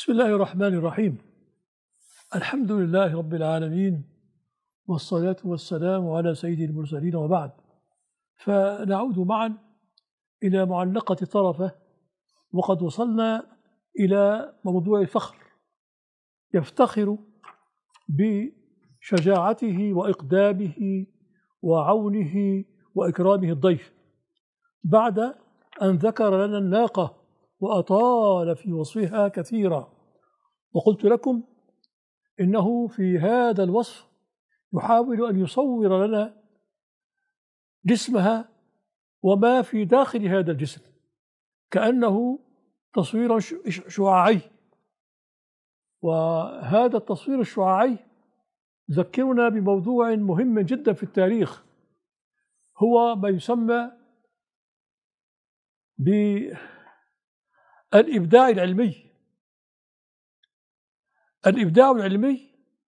بسم الله الرحمن الرحيم. الحمد لله رب العالمين، والصلاة والسلام على سيد المرسلين، وبعد. فنعود معا إلى معلقة طرفة، وقد وصلنا إلى موضوع الفخر. يفتخر بشجاعته وإقدامه وعونه وإكرامه الضيف، بعد أن ذكر لنا الناقة وأطال في وصفها كثيرا. وقلت لكم إنه في هذا الوصف يحاول أن يصور لنا جسمها وما في داخل هذا الجسم، كأنه تصوير شعاعي. وهذا التصوير الشعاعي يذكرنا بموضوع مهم جدا في التاريخ، هو ما يسمى بالإبداع العلمي. الإبداع العلمي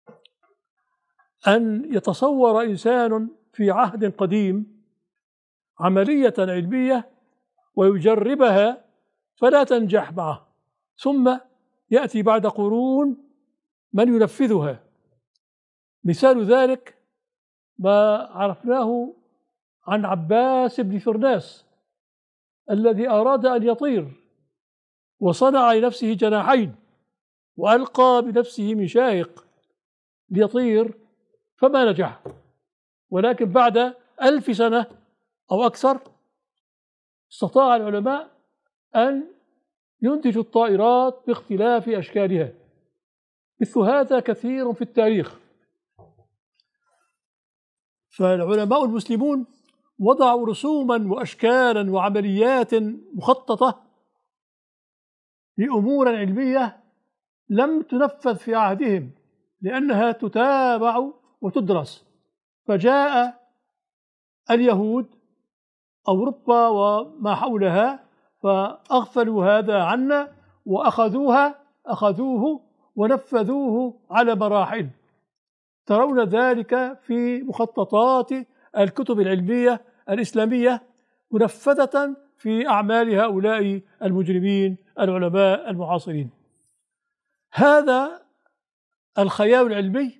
أن يتصور إنسان في عهد قديم عملية علمية ويجربها فلا تنجح معه، ثم يأتي بعد قرون من ينفذها. مثال ذلك ما عرفناه عن عباس بن فرناس الذي أراد أن يطير وصنع لنفسه جناحين وألقى بنفسه من شاهق ليطير فما نجح، ولكن بعد 1000 سنة أو أكثر استطاع العلماء أن ينتجوا الطائرات باختلاف أشكالها. مثل هذا كثير في التاريخ. فالعلماء المسلمون وضعوا رسوما وأشكالا وعمليات مخططة لأمور علمية لم تنفذ في عهدهم، لأنها تتابع وتدرس. فجاء اليهود أوروبا وما حولها فأغفلوا هذا عنا وأخذوه ونفذوه على مراحل. ترون ذلك في مخططات الكتب العلمية الإسلامية منفذة في أعمال هؤلاء المجرمين العلماء المعاصرين. هذا الخيال العلمي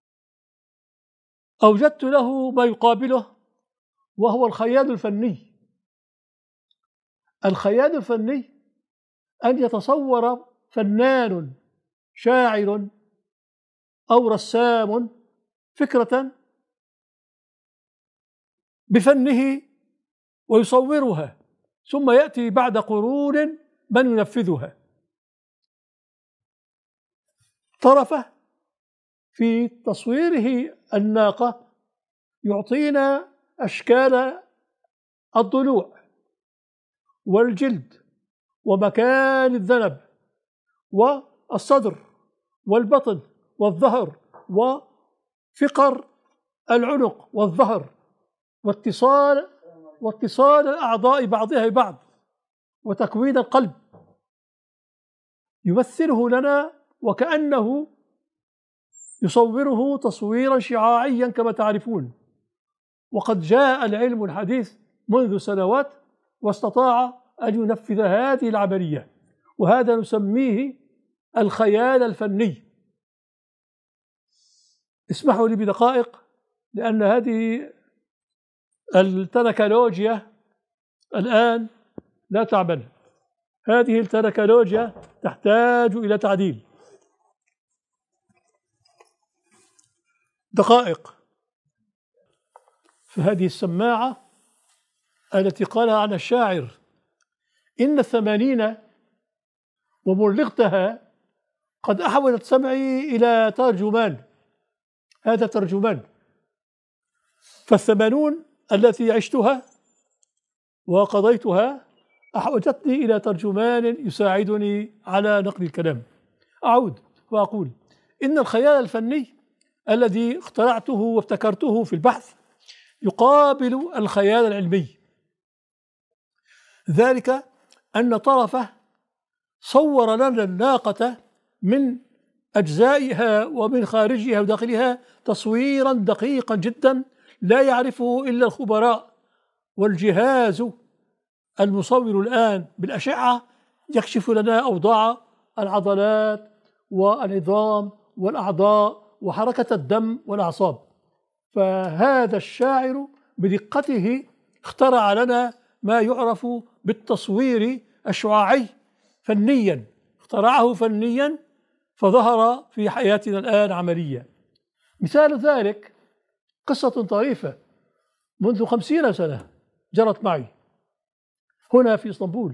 أوجدت له ما يقابله، وهو الخيال الفني. الخيال الفني أن يتصور فنان شاعر أو رسام فكرة بفنه ويصورها، ثم يأتي بعد قرون من ينفذها. طرفه في تصويره الناقة يعطينا أشكال الضلوع والجلد ومكان الذنب والصدر والبطن والظهر وفقر العنق والظهر واتصال الأعضاء بعضها ببعض وتكوين القلب. يمثله لنا وكأنه يصوره تصويرا شعاعيا كما تعرفون. وقد جاء العلم الحديث منذ سنوات واستطاع أن ينفذ هذه العملية، وهذا نسميه الخيال الفني. اسمحوا لي بدقائق، لأن هذه التركولوجيا الآن لا تعمل. هذه التركولوجيا تحتاج إلى تعديل. دقائق. فهذه السماعة التي قالها عن الشاعر إن الثمانين ومرلقتها قد أحولت سمعي إلى ترجمان. هذا ترجمان. فالثمانون التي عشتها وقضيتها أحوجتني إلى ترجمان يساعدني على نقل الكلام. أعود وأقول إن الخيال الفني الذي اخترعته وابتكرته في البحث يقابل الخيال العلمي. ذلك أن طرفه صور لنا الناقة من أجزائها ومن خارجها وداخلها تصويرا دقيقا جدا لا يعرفه إلا الخبراء، والجهاز المصور الآن بالأشعة يكشف لنا أوضاع العضلات والعظام والأعضاء وحركة الدم والأعصاب. فهذا الشاعر بدقته اخترع لنا ما يعرف بالتصوير الشعاعي فنيا، اخترعه فنيا فظهر في حياتنا الآن عمليا. مثال ذلك قصة طريفة منذ 50 سنة جرت معي هنا في اسطنبول.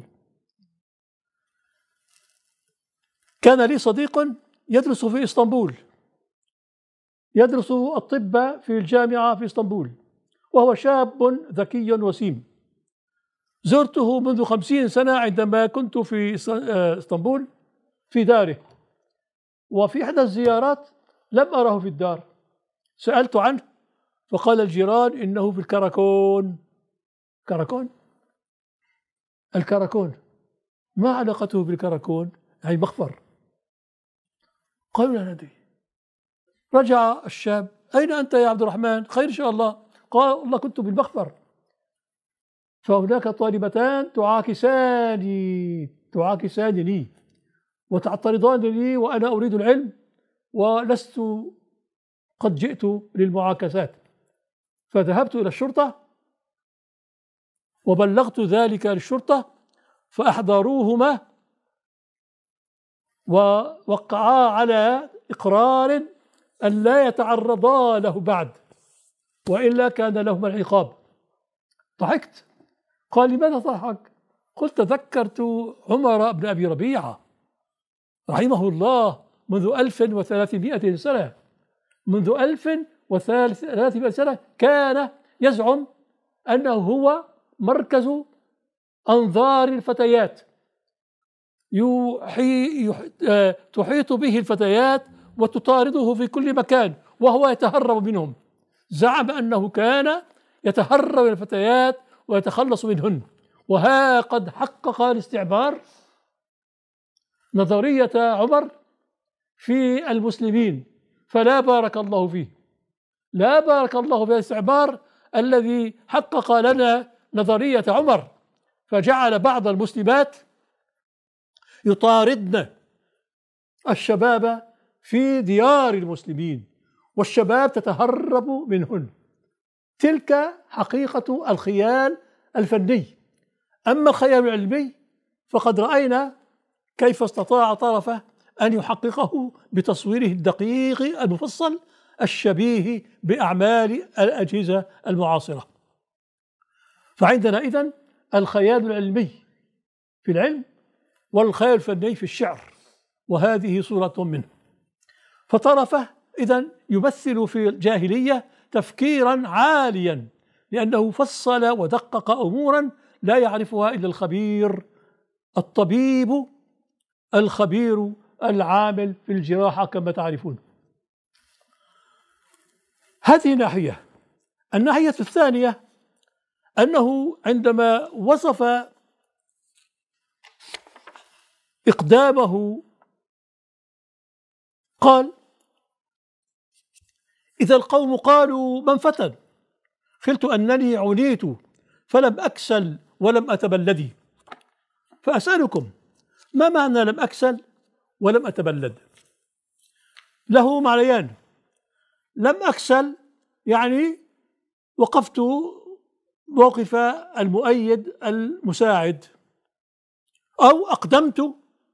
كان لي صديق يدرس في اسطنبول، يدرس الطب في الجامعة في اسطنبول، وهو شاب ذكي وسيم. زرته منذ 50 سنة عندما كنت في اسطنبول في داره، وفي إحدى الزيارات لم أره في الدار. سألت عنه فقال الجيران إنه في الكراكون. كراكون؟ الكراكون ما علاقته بالكراكون؟ أي مخفر. قالوا لا ندري. رجع الشاب: أين أنت يا عبد الرحمن؟ خير إن شاء الله. قال: والله كنت بالمخفر، فهناك طالبتان تعاكسانني وتعترضان لي وأنا أريد العلم ولست قد جئت للمعاكسات. فذهبت إلى الشرطة وبلغت ذلك للشرطة، فأحضروهما ووقعا على إقرار أن لا يتعرضا له بعد، وإلا كان لهما العقاب. ضحكت. قال: لماذا تضحك؟ قلت: تذكرت عمر بن أبي ربيعة رحمه الله منذ 1300 سنة، منذ 1300 سنة كان يزعم أنه هو مركز أنظار الفتيات، تحيط به الفتيات وتطارده في كل مكان وهو يتهرب منهم. زعم أنه كان يتهرب من الفتيات ويتخلص منهن. وها قد حقق الاستعمار نظرية عمر في المسلمين، فلا بارك الله فيه، لا بارك الله في الاستعمار الذي حقق لنا نظرية عمر، فجعل بعض المسلمات يطاردن الشباب في ديار المسلمين والشباب تتهرب منهن. تلك حقيقة الخيال الفني. أما الخيال العلمي فقد رأينا كيف استطاع طرفه أن يحققه بتصويره الدقيق المفصل الشبيه بأعمال الأجهزة المعاصرة. فعندنا إذن الخيال العلمي في العلم والخيال الفني في الشعر، وهذه صورة منه. فطرفه إذن يمثل في الجاهلية تفكيرا عاليا، لأنه فصل ودقق أمورا لا يعرفها إلا الخبير، الطبيب الخبير العامل في الجراحة كما تعرفون. هذه ناحية. الناحية الثانية أنه عندما وصف إقدامه قال: إذا القوم قالوا من فتن خلت أنني عنيت فلم أكسل ولم أتبلد. فأسألكم ما معنى لم أكسل ولم أتبلد؟ له معنيان. لم أكسل يعني وقفت موقف المؤيد المساعد، أو أقدمت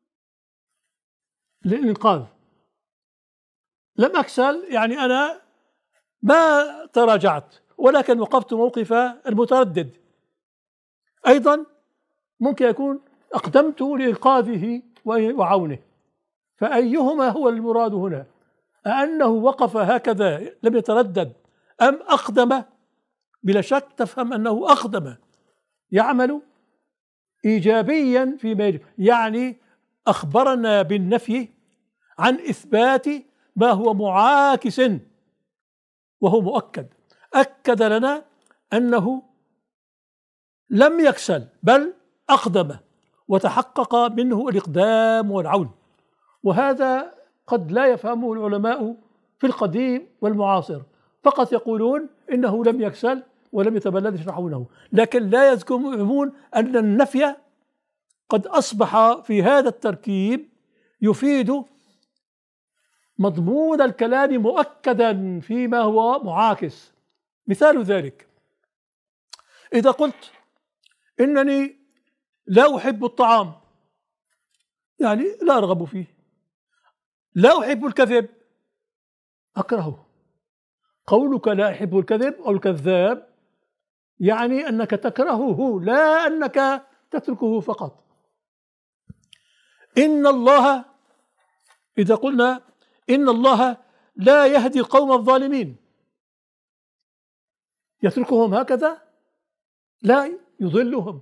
للإنقاذ. لم أكسل يعني أنا ما تراجعت ولكن وقفت موقف المتردد. أيضا ممكن يكون أقدمت لإنقاذه وعونه. فأيهما هو المراد هنا؟ أنه وقف هكذا لم يتردد أم أقدم؟ بلا شك تفهم أنه أقدم، يعمل إيجابيا فيما يجب، يعني أخبرنا بالنفي عن إثبات ما هو معاكس وهو مؤكد. أكد لنا أنه لم يكسل بل أقدم وتحقق منه الإقدام والعون. وهذا قد لا يفهمه العلماء في القديم والمعاصر، فقط يقولون إنه لم يكسل ولم يتبلد يشرحونه، لكن لا يذكرون أن النفي قد أصبح في هذا التركيب يفيد مضمون الكلام مؤكدا فيما هو معاكس. مثال ذلك: إذا قلت إنني لا أحب الطعام، يعني لا أرغب فيه. لا أحب الكذب، أكرهه. قولك لا أحب الكذب أو الكذاب يعني أنك تكرهه، لا أنك تتركه فقط. إن الله، إذا قلنا إن الله لا يهدي القوم الظالمين، يتركهم هكذا؟ لا، يضلهم.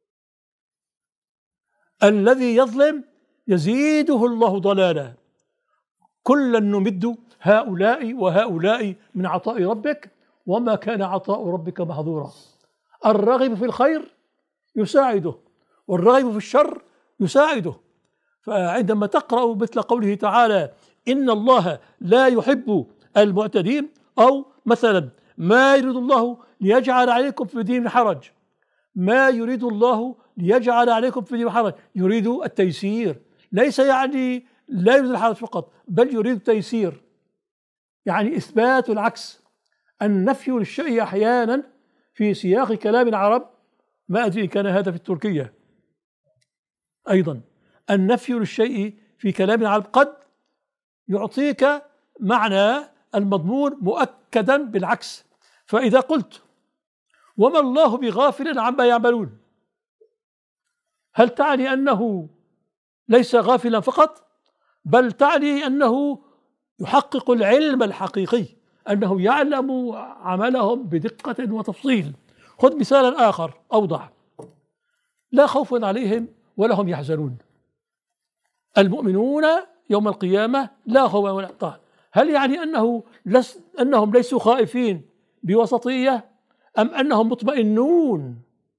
الذي يظلم يزيده الله ضلالا. كلا نمد هؤلاء وهؤلاء من عطاء ربك وما كان عطاء ربك محظورا. الراغب في الخير يساعده، والراغب في الشر يساعده. فعندما تقرأ مثل قوله تعالى إن الله لا يحب المعتدين، أو مثلا ما يريد الله ليجعل عليكم في الدين من حرج، ما يريد الله ليجعل عليكم في الدين من حرج، يريد التيسير، ليس يعني لا يريد الحرج فقط، بل يريد التيسير، يعني إثبات العكس. النفي للشيء أحيانا في سياق كلام العرب، ما أدري كان هذا في التركية أيضا، النفي للشيء في كلام العرب قد يعطيك معنى المضمون مؤكدا بالعكس. فإذا قلت وما الله بغافل عما يعملون، هل تعني أنه ليس غافلا فقط، بل تعني أنه يحقق العلم الحقيقي، أنه يعلم عملهم بدقة وتفصيل. خذ مثالا آخر أوضح: لا خوف عليهم ولا هم يحزنون. المؤمنون يوم القيامة لا خوف ولا طهر. هل يعني أنهم ليسوا خائفين بوسطية، أم أنهم مطمئنون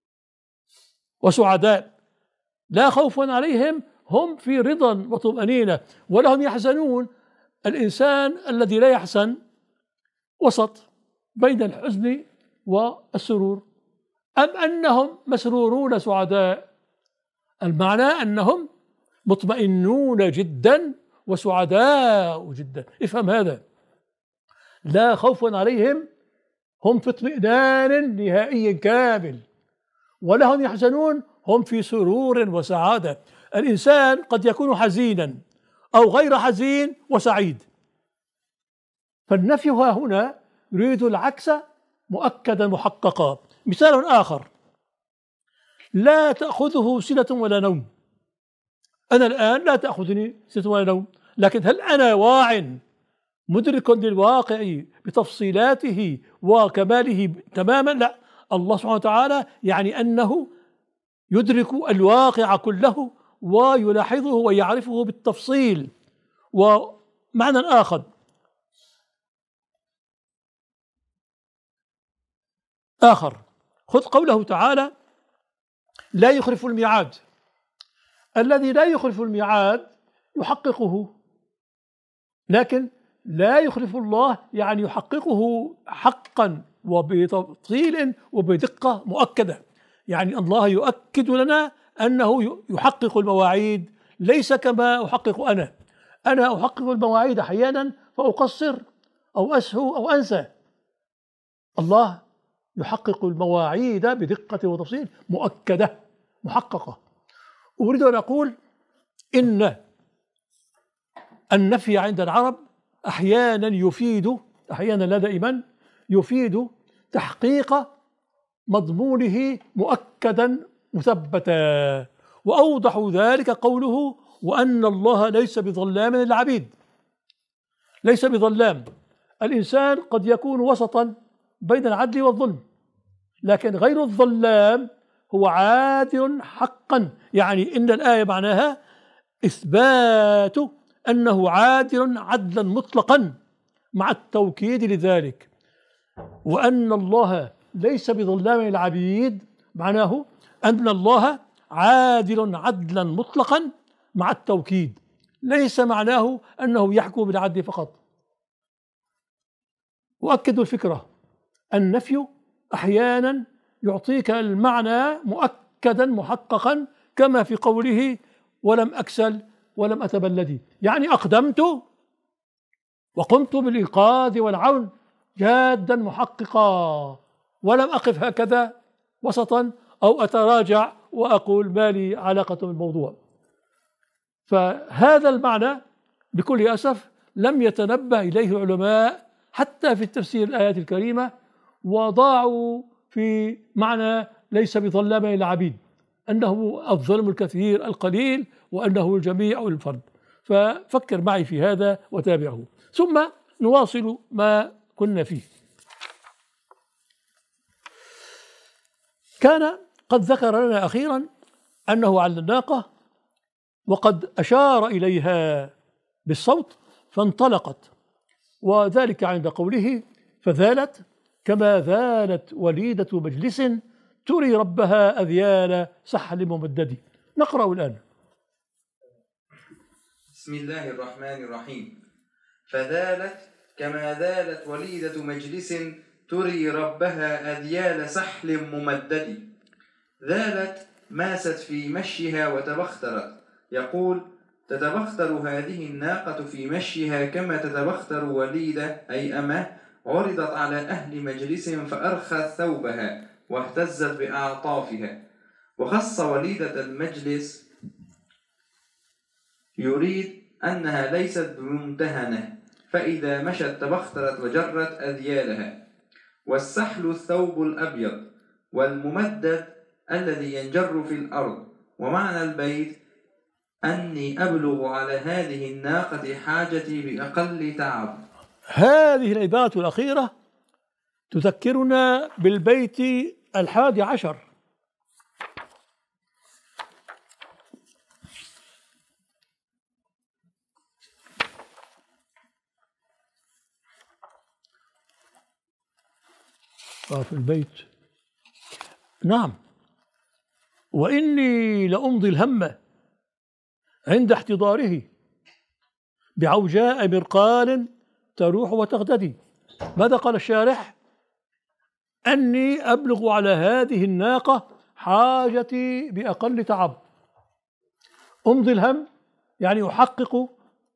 وسعداء؟ لا خوف عليهم، هم في رضا وطمأنينة، ولا هم يحزنون. الإنسان الذي لا يحزن وسط بين الحزن والسرور، أم أنهم مسرورون سعداء؟ المعنى أنهم مطمئنون جدا وسعداء جدا. افهم هذا: لا خوف عليهم، هم في اطمئنان نهائي كامل، ولا هم يحزنون، هم في سرور وسعادة. الإنسان قد يكون حزينا أو غير حزين وسعيد، فالنفي ها هنا يريد العكس مؤكدا محققا. مثال آخر: لا تأخذه سنة ولا نوم. أنا الآن لا تأخذني سنة ولا نوم، لكن هل أنا واع مدرك للواقع بتفصيلاته وكماله تماما؟ لا، الله سبحانه وتعالى يعني أنه يدرك الواقع كله ويلاحظه ويعرفه بالتفصيل. ومعنى آخر خذ قوله تعالى لا يخلف الميعاد. الذي لا يخلف الميعاد يحققه، لكن لا يخلف الله يعني يحققه حقا وبتفصيل وبدقة مؤكدة. يعني الله يؤكد لنا أنه يحقق المواعيد، ليس كما أحقق أنا أحقق المواعيد أحيانا فأقصر أو أسهو أو أنسى. الله يحقق المواعيد بدقة وتفصيل مؤكدة محققة. أريد أن أقول إن النفي عند العرب أحيانا يفيد، أحيانا لا دائما، يفيد تحقيق مضمونه مؤكدا مثبتا. وأوضح ذلك قوله وأن الله ليس بظلام للعبيد. ليس بظلام. الإنسان قد يكون وسطا بين العدل والظلم، لكن غير الظلام هو عادل حقا. يعني إن الآية معناها إثبات أنه عادل عدلا مطلقا مع التوكيد لذلك. وأن الله ليس بظلام للعبيد معناه أن الله عادل عدلا مطلقا مع التوكيد، ليس معناه أنه يحكم بالعدل فقط. وأكدوا الفكرة: النفي أحيانا يعطيك المعنى مؤكدا محققا، كما في قوله ولم أكسل ولم أتبلدي، يعني أقدمت وقمت بالإنقاذ والعون جادا محققا، ولم أقف هكذا وسطا أو أتراجع وأقول ما لي علاقة بالموضوع. فهذا المعنى بكل أسف لم يتنبه إليه العلماء حتى في التفسير الآيات الكريمة، وضاعوا في معنى ليس بظلام للعبيد، أنه الظلم الكثير القليل، وأنه الجميع أو الفرد. ففكر معي في هذا وتابعه، ثم نواصل ما كنا فيه. كان قد ذكر لنا أخيرا أنه على الناقة، وقد أشار إليها بالصوت فانطلقت، وذلك عند قوله فذالت كما ذالت وليدة مجلس تري ربها أذيال سحل ممدد. نقرأ الآن. بسم الله الرحمن الرحيم. فذالت كما ذالت وليدة مجلس تري ربها أذيال سحل ممدد. ذالت ماست في مشيها وتبخترت، يقول تتبختر هذه الناقة في مشيها كما تتبختر وليدة أي أمه عرضت على أهل مجلس فأرخت ثوبها واهتزت بأعطافها. وخص وليدة المجلس يريد أنها ليست بممتهنة، فإذا مشت تبخترت وجرت أذيالها. والسحل الثوب الأبيض، والممدد الذي ينجر في الأرض. ومعنى البيت أني أبلغ على هذه الناقة حاجتي بأقل تعب. هذه العبارة الأخيرة تذكرنا بالبيت 11. في البيت نعم. وإني لأمضي الهم عند احتضاره بعوجاء مرقال تروح وتغتدي. ماذا قال الشارح؟ أني أبلغ على هذه الناقة حاجتي بأقل تعب. أمضي الهم يعني أحقق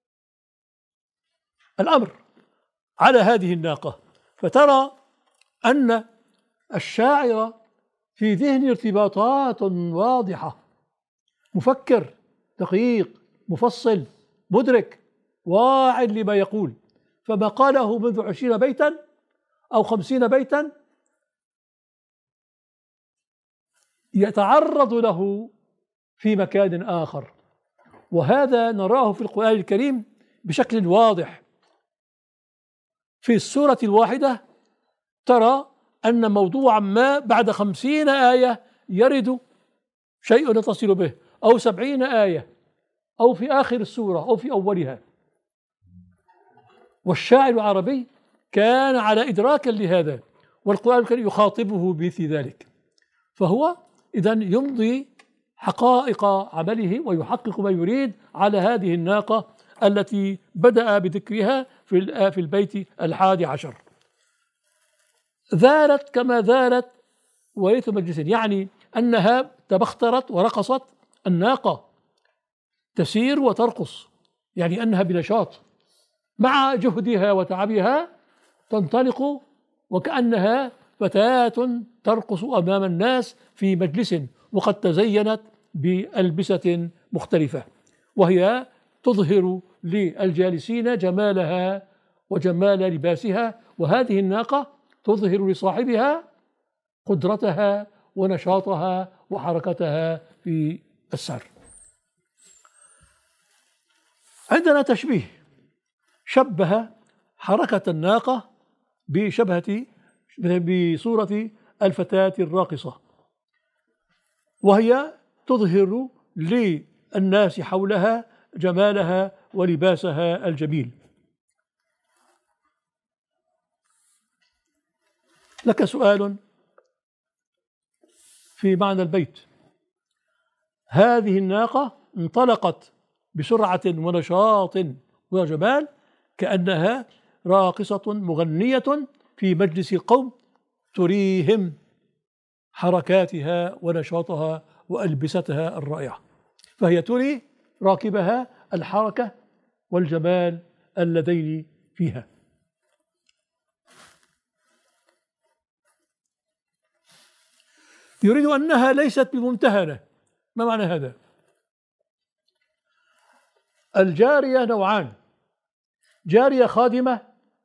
الأمر على هذه الناقة. فترى أن الشاعر في ذهن ارتباطات واضحة، مفكر دقيق مفصل مدرك واعٍ لما يقول، فما قاله منذ 20 بيتا أو 50 بيتا يتعرض له في مكان آخر، وهذا نراه في القرآن الكريم بشكل واضح. في السورة الواحدة ترى أن موضوعا ما بعد 50 آية يرد شيء يتصل به، أو 70 آية، أو في آخر السورة أو في أولها. والشاعر العربي كان على إدراك لهذا، والقرآن الكريم يخاطبه بمثل ذلك. فهو إذن يمضي حقائق عمله ويحقق ما يريد على هذه الناقة التي بدأ بذكرها في البيت 11. ذالت كما ذالت وليدة مجلس، يعني أنها تبخترت ورقصت. الناقة تسير وترقص، يعني أنها بنشاط مع جهدها وتعبها تنطلق، وكأنها فتاة ترقص أمام الناس في مجلس، وقد تزينت بألبسة مختلفة، وهي تظهر للجالسين جمالها وجمال لباسها. وهذه الناقة تظهر لصاحبها قدرتها ونشاطها وحركتها في السير. عندنا تشبيه، شبه حركة الناقة بصورة الفتاة الراقصة، وهي تظهر للناس حولها جمالها ولباسها الجميل. لك سؤال في معنى البيت. هذه الناقة انطلقت بسرعة ونشاط وجمال كأنها راقصة مغنية في مجلس القوم تريهم حركاتها ونشاطها وألبستها الرائعة، فهي تري راكبها الحركة والجمال اللذين فيها. يريد أنها ليست بممتهنة. ما معنى هذا؟ الجارية نوعان: جارية خادمة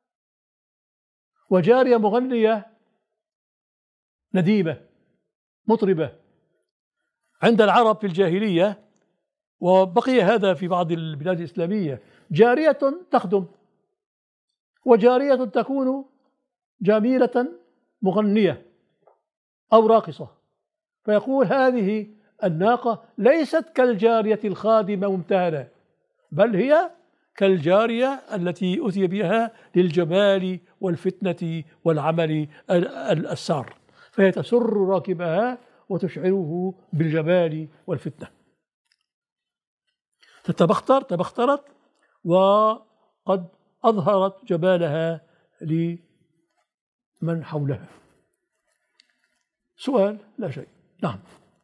وجارية مغنية نديمة مطربة. عند العرب في الجاهلية، وبقي هذا في بعض البلاد الإسلامية، جارية تخدم وجارية تكون جميلة مغنية أو راقصة، فيقول هذه الناقة ليست كالجارية الخادمة ممتهنة، بل هي كالجارية التي أتي بها للجمال والفتنة والعمل السار، فهي تسر راكبها وتشعره بالجمال والفتنة. تبخترت وقد أظهرت جمالها لمن حولها. سؤال؟ لا شيء. نعم.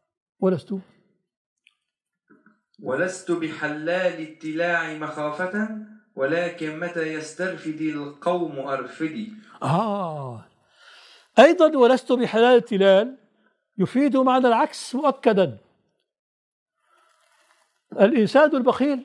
ولست بحلال التلاع مخافة، ولكن متى يسترفدي القوم أرفدي. أيضا ولست بحلال التلال يفيد معنى العكس مؤكدا. الإنسان البخيل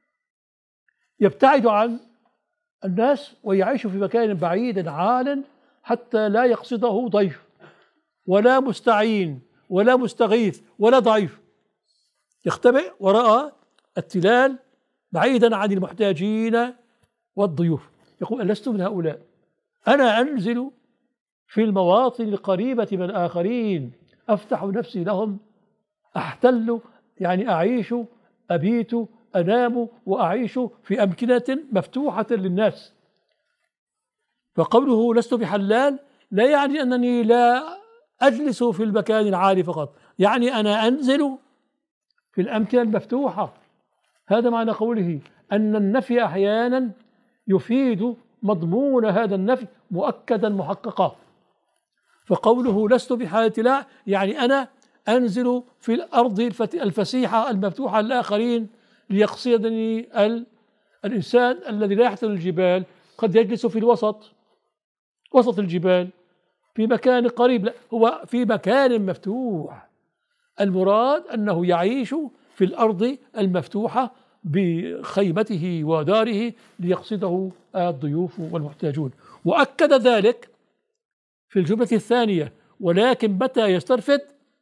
يبتعد عن الناس ويعيش في مكان بعيد عال حتى لا يقصده ضيف ولا مستعين ولا مستغيث ولا ضعيف، يختبئ وراء التلال بعيدا عن المحتاجين والضيوف. يقول لست من هؤلاء، أنا أنزل في المواطن القريبة من الآخرين، أفتح نفسي لهم، أحتل، يعني أعيش، أبيت، أنام وأعيش في أمكنة مفتوحة للناس. فقوله لست بحلال لا يعني أنني لا أجلس في المكان العالي فقط، يعني أنا أنزل في الأمكنة المفتوحة. هذا معنى قوله أن النفي أحيانا يفيد مضمون هذا النفي مؤكدا محققا. فقوله لست بحال التلاع يعني أنا أنزل في الأرض الفسيحة المفتوحة للآخرين، ليقصدني الإنسان الذي لا يحتل الجبال، قد يجلس في وسط الجبال في مكان قريب، لا، هو في مكان مفتوح. المراد أنه يعيش في الأرض المفتوحة بخيمته وداره ليقصده الضيوف والمحتاجون. وأكد ذلك في الجملة الثانية: ولكن متى يسترفد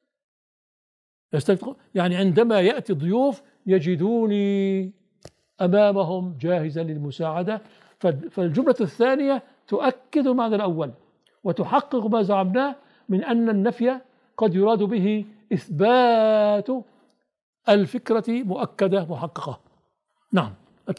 يعني عندما يأتي الضيوف يجدوني أمامهم جاهزا للمساعدة. فالجملة الثانية تؤكد معنى الأول وتحقق ما زعمناه من أن النفي قد يراد به إثبات الفكرة مؤكدة محققة. نعم.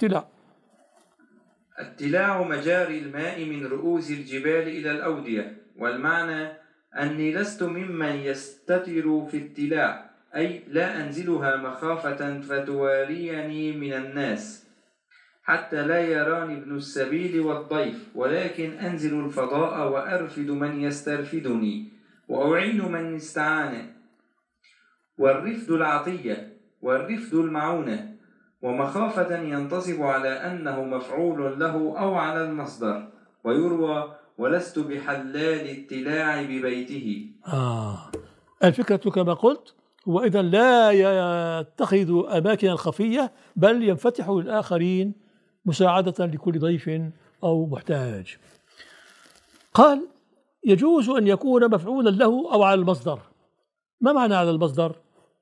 التلاع مجاري الماء من رؤوس الجبال إلى الأودية، والمعنى أني لست ممن يستتر في التلاع، أي لا أنزلها مخافة فتواريني من الناس حتى لا يراني ابن السبيل والضيف، ولكن أنزل الفضاء وأرفد من يسترفدني وأعين من استعان. والرفد العطية والرفد المعونة، ومخافة ينتصب على أنه مفعول له أو على المصدر. ويروى ولست بحلال التلاع ببيته. الفكرة كما قلت هو إذن لا يتخذ أماكن الخفية، بل ينفتح للآخرين مساعدة لكل ضيف أو محتاج. قال يجوز أن يكون مفعولا له أو على المصدر. ما معنى على المصدر؟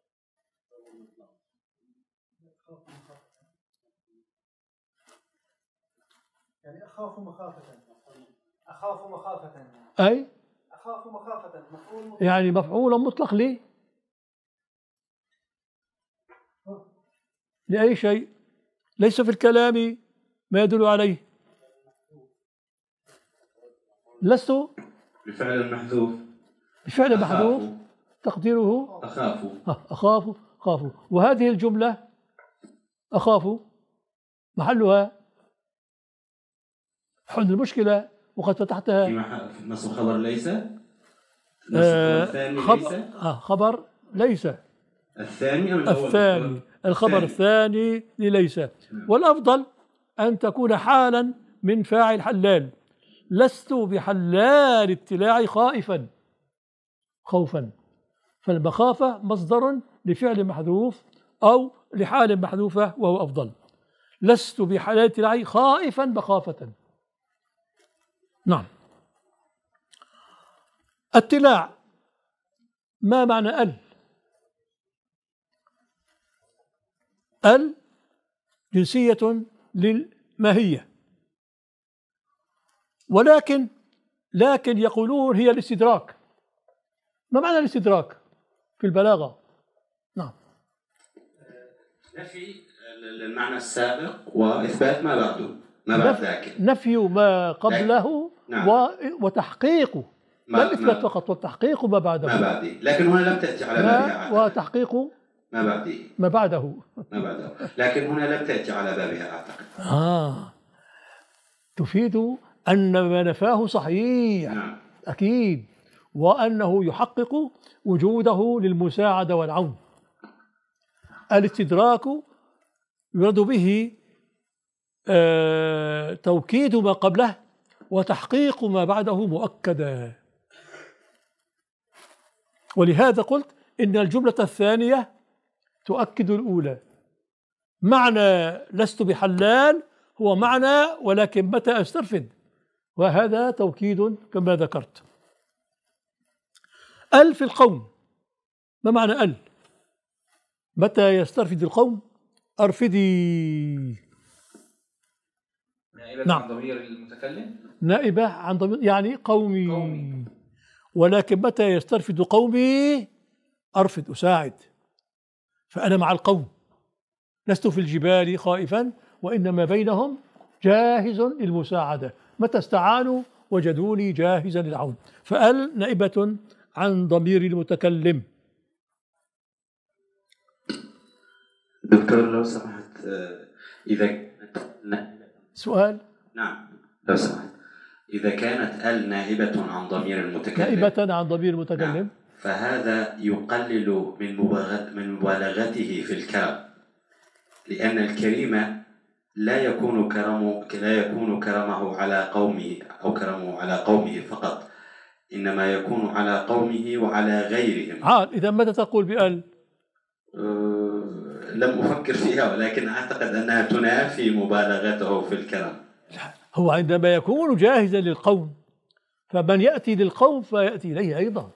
يعني أخاف مخافة أي أخاف مخافة مفعول مطلق. يعني مفعولا مطلق ليه؟ لأي شيء ليس في الكلام ما يدل عليه. لست بفعل محذوف، بفعل محذوف تقديره أخاف. وهذه الجملة أخاف محلها حل المشكلة، وقد فتحتها في نصب خبر ليس. خبر ليس الثاني الخبر الثاني لليس. والأفضل أن تكون حالا من فاعل حلال. لست بحلال التلاع خائفا، خوفا، فالمخافة مصدر لفعل محذوف أو لحال محذوفة وهو أفضل. لست بحلال التلاع خائفا مخافة. نعم. التلاع ما معنى ال؟ ال جنسية للماهية، ولكن يقولون هي الاستدراك. ما معنى الاستدراك في البلاغة؟ نعم. نفي المعنى السابق وإثبات ما بعده، ما بعد ذاك. نفي ما قبله نعم. وتحقيقه، لا إثبات فقط، وتحقيق ما بعده. ما بعدي، لكن هنا لم تأتي على بابها. وتحقيق ما بعده. ما بعده. لكن هنا لم تأتي على بابها أعتقد. تفيد أن ما نفاه صحيح. نعم. أكيد، وأنه يحقق وجوده للمساعدة والعون. الاستدراك يراد به توكيد ما قبله وتحقيق ما بعده مؤكدا. ولهذا قلت إن الجملة الثانية تؤكد الأولى. معنى لست بحلال هو معنى ولكن متى أسترفد، وهذا توكيد كما ذكرت. ال في القوم، ما معنى ال؟ متى يسترفد القوم؟ أرفدي. نائبة عن ضمير المتكلم. نائبة عن ضمير يعني قومي. ولكن متى يسترفد قومي؟ أرفد، أساعد، فأنا مع القوم، لست في الجبال خائفا وإنما بينهم جاهز للمساعدة، متى استعانوا وجدوني جاهزا للعون. فأل نائبة عن ضمير المتكلم. دكتور لو سمحت، إذا سؤال. نعم لو سمحت، إذا كانت ال نائبة عن ضمير المتكلم، نائبة عن ضمير المتكلم، نعم، فهذا يقلل من مبالغته في الكرم، لأن الكريم لا يكون كرمه على قومه أو كرمه على قومه فقط، إنما يكون على قومه وعلى غيرهم. إذا ماذا تقول بأل؟ لم أفكر فيها، ولكن أعتقد أنها تنافي مبالغته في الكرم. هو عندما يكون جاهزا للقوم، فمن يأتي للقوم فيأتي إليه أيضا.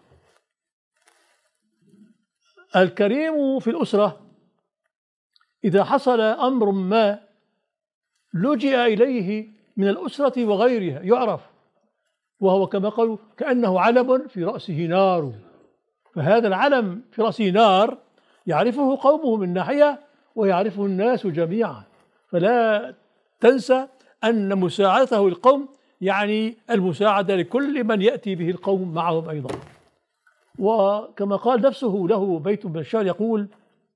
الكريم في الأسرة إذا حصل أمر ما لجئ إليه من الأسرة وغيرها يعرف، وهو كما قالوا كأنه علم في رأسه نار، فهذا العلم في رأسه نار يعرفه قومه من ناحية ويعرفه الناس جميعا. فلا تنسى أن مساعدته القوم يعني المساعدة لكل من يأتي به القوم معهم أيضا. وكما قال نفسه له بيت من الشعر يقول: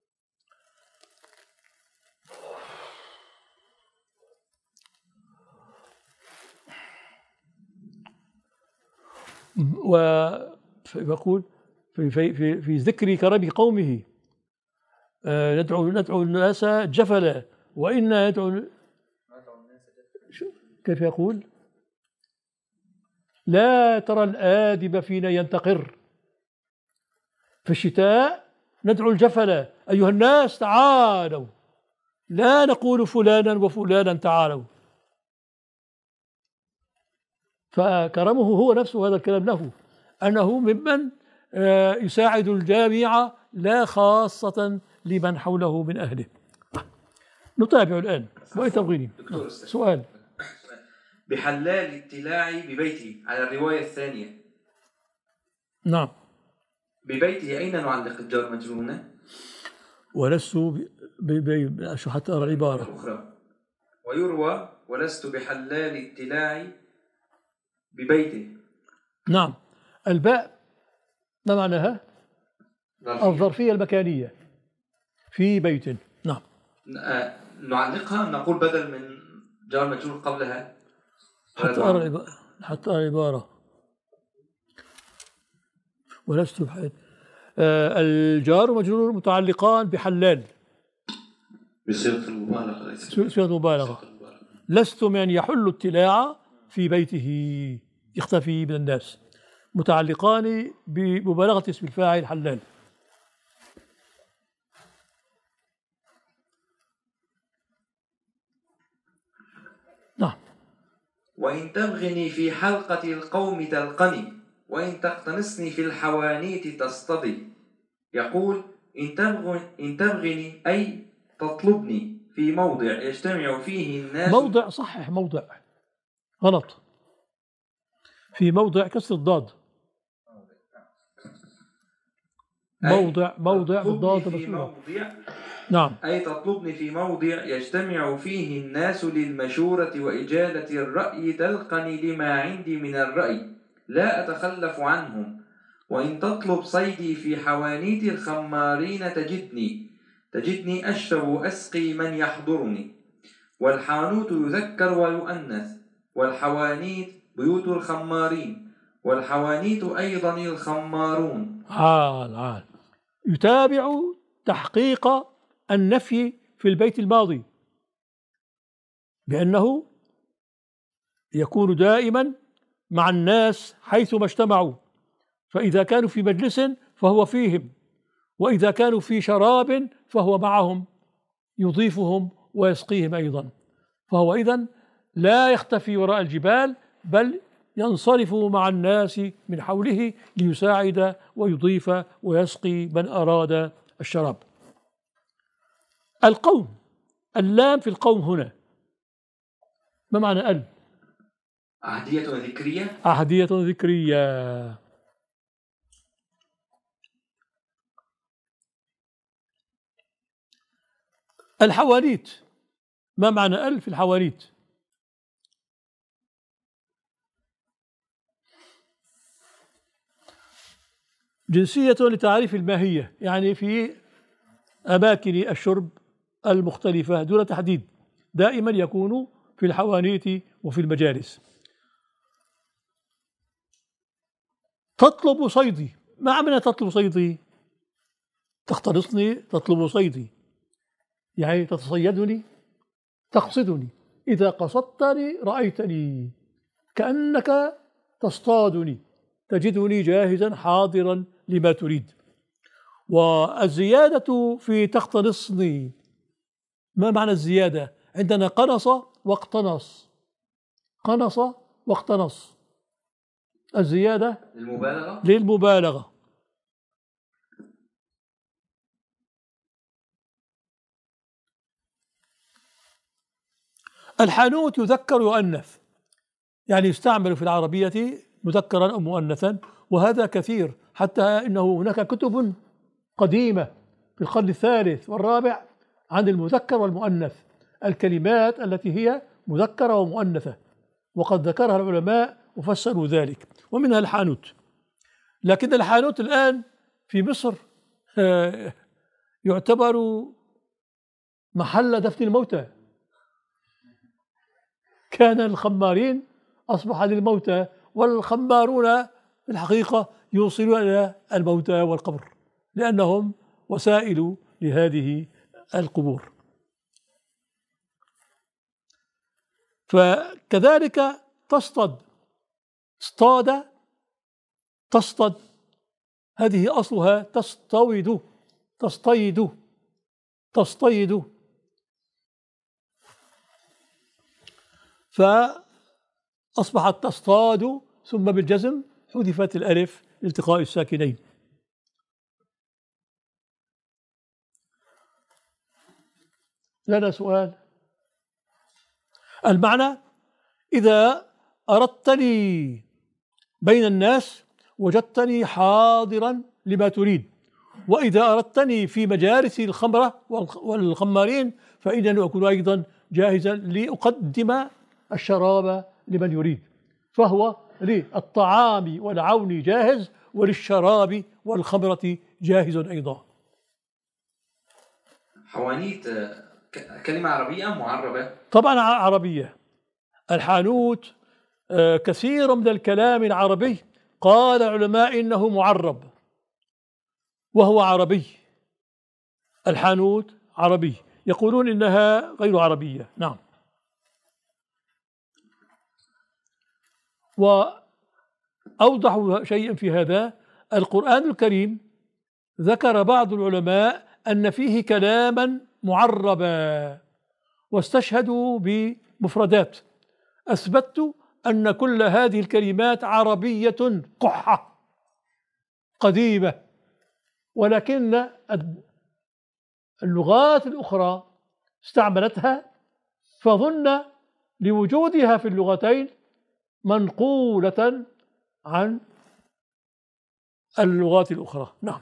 ويقول في ذكر كرم قومه: ندعو الناس جفلا وإنا ندعو، كيف يقول؟ لا ترى الآدب فينا ينتقر، في الشتاء ندعو الجفلا أيها الناس تعالوا، لا نقول فلانا وفلانا تعالوا. فكرمه هو نفسه هذا الكلام له، أنه ممن يساعد الجامع لا خاصة لمن حوله من أهله. نتابع الآن وإن تبغيني. سؤال. بحلال التلاع ببيته على الرواية الثانية. نعم. ببيته أين نعلق الجار مجرورنا؟ ولست شو حتى أرى العبارة أخرى. ويروى: ولست بحلال التلاع ببيته. نعم. الباء ما معناها؟ الظرفية المكانية في بيت. نعم. نعلقها، نقول بدل من جار مجرور قبلها حتى أرى العبارة. ولست بحلال. الجار مجرور متعلقان بحلال، بصيغة المبالغة ليس صيغة مبالغة. لست من يحل التلاع في بيته يختفي من الناس، متعلقان بمبالغة اسم الفاعل حلال. نعم. وإن تبغني في حلقة القوم تلقني، وإن تقتنصني في الحوانيت تصطدي. يقول إن تبغني أي تطلبني في موضع يجتمع فيه الناس. موضع، صحح موضع، غلط، في موضع كسر الضاد. موضع بالضاد مسؤولة. نعم. أي تطلبني في موضع يجتمع فيه الناس للمشورة وإجالة الرأي، تلقني لما عندي من الرأي لا أتخلف عنهم. وإن تطلب صيدي في حوانيت الخمارين تجدني أشرب أسقي من يحضرني. والحانوت يذكر ويؤنث، والحوانيت بيوت الخمارين، والحوانيت أيضا الخمارون. عال يتابع تحقيق النفي في البيت الماضي بأنه يكون دائما مع الناس حيثما اجتمعوا، فإذا كانوا في مجلس فهو فيهم، وإذا كانوا في شراب فهو معهم يضيفهم ويسقيهم أيضا. فهو إذن لا يختفي وراء الجبال، بل ينصرف مع الناس من حوله ليساعد ويضيف ويسقي من أراد الشراب. القوم، اللام في القوم هنا ما معنى ال؟ عهدية ذكرية. عهدية ذكرية. الحوانيت، ما معنى ال في الحوانيت؟ جنسية لتعريف الماهية، يعني في أماكن الشرب المختلفة دون تحديد، دائما يكون في الحوانيت وفي المجالس. تطلب صيدي، ما معنى تطلب صيدي؟ تختلصني، تطلب صيدي، يعني تتصيدني، تقصدني، إذا قصدتني رأيتني، كأنك تصطادني، تجدني جاهزا حاضرا لما تريد. والزيادة في تقتنصني، ما معنى الزيادة؟ عندنا قنص واقتنص، قنص واقتنص، الزيادة للمبالغة. الحانوت يذكر ويؤنث، يعني يستعمل في العربية مذكرا أو مؤنثا، وهذا كثير، حتى إنه هناك كتب قديمة في القرن الثالث والرابع عن المذكر والمؤنث، الكلمات التي هي مذكرة ومؤنثة، وقد ذكرها العلماء وفسروا ذلك، ومنها الحانوت. لكن الحانوت الآن في مصر يعتبر محل دفن الموتى، كان الخمارين أصبح للموتى، والخمارون في الحقيقة يوصلون إلى الموتى والقبر لأنهم وسائل لهذه القبور. فكذلك تصطد، اصطاد، تصطد، هذه أصلها تصطيد، تصطيد، تصطيد. فأصبحت تصطاد ثم بالجزم حذفت الألف لالتقاء الساكنين. لنا سؤال. المعنى: إذا أردتني بين الناس وجدتني حاضرا لما تريد، وإذا أردتني في مجالس الخمرة والخمارين فإنني أكون أيضا جاهزا لأقدم الشراب لمن يريد، فهو للطعام والعون جاهز، وللشراب والخمرة جاهز أيضا. حوانيت كلمة عربية معربة؟ طبعا عربية. الحانوت كثير من الكلام العربي قال العلماء إنه معرب وهو عربي. الحانوت عربي، يقولون إنها غير عربية. نعم. وأوضح شيء في هذا القرآن الكريم، ذكر بعض العلماء أن فيه كلاما معربا واستشهدوا بمفردات. أثبتت أن كل هذه الكلمات عربية قحة قديمة، ولكن اللغات الأخرى استعملتها، فظن لوجودها في اللغتين منقولة عن اللغات الأخرى. نعم.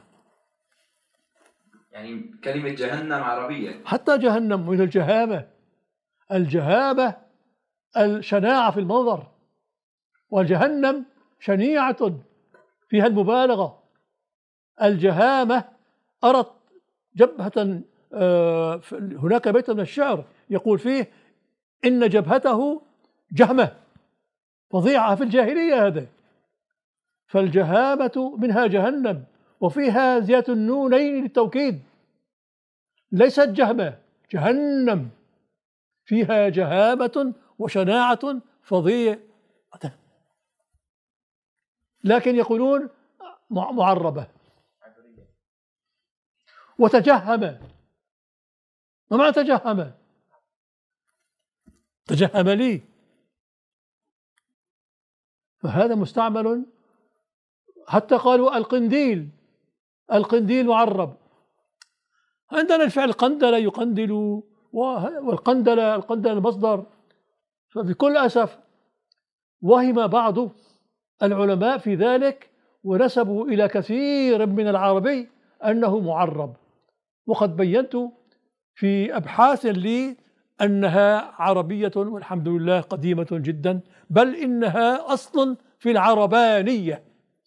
يعني كلمة جهنم عربية. حتى جهنم من الجهامة، الجهامة الشناعة في المنظر، والجهنم شنيعة فيها المبالغة. الجهامة أرت جبهة، هناك بيت من الشعر يقول فيه إن جبهته جهمة فظيعة في الجاهلية هذا. فالجهامة منها جهنم، وفيها زيادة النونين للتوكيد، ليست جهمة، جهنم فيها جهامة وشناعة فظيعة، لكن يقولون معربة. وتجهم، ما معنى تجهم؟ تجهم لي، فهذا مستعمل. حتى قالوا القنديل، القنديل معرب. عندنا الفعل قندل يقندل، والقندل القندل المصدر. فبكل أسف وهم بعض العلماء في ذلك ونسبوا إلى كثير من العربي أنه معرب، وقد بينت في أبحاث لي أنها عربية والحمد لله قديمة جدا، بل إنها أصل في العربانية.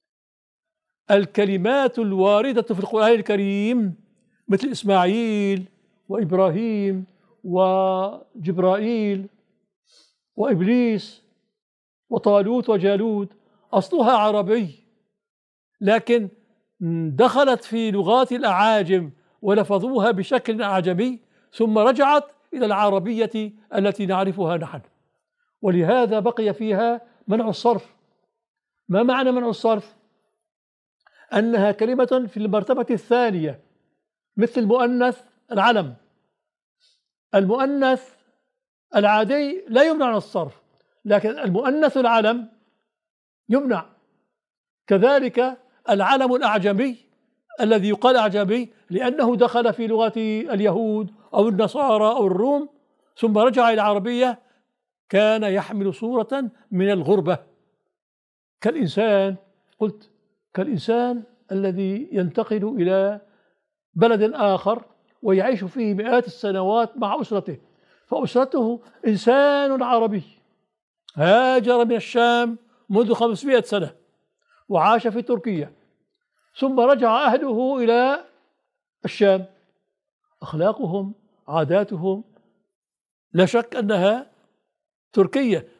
الكلمات الواردة في القرآن الكريم مثل إسماعيل وإبراهيم وجبرائيل وإبليس وطالوت وجالوت أصلها عربي، لكن دخلت في لغات الأعاجم ولفظوها بشكل أعجمي، ثم رجعت إلى العربية التي نعرفها نحن، ولهذا بقي فيها منع الصرف. ما معنى منع الصرف؟ أنها كلمة في المرتبة الثانية، مثل المؤنث العلم. المؤنث العادي لا يمنع عن الصرف، لكن المؤنث العلم يمنع. كذلك العلم الأعجمي الذي يقال أعجمي لأنه دخل في لغة اليهود أو النصارى أو الروم ثم رجع إلى العربية، كان يحمل صورة من الغربة. كالإنسان، قلت كالإنسان الذي ينتقل إلى بلد آخر ويعيش فيه مئات السنوات مع أسرته، فأسرته إنسان عربي هاجر من الشام منذ 500 سنة وعاش في تركيا، ثم رجع أهله إلى الشام. أخلاقهم، عاداتهم، لا شك أنها تركية.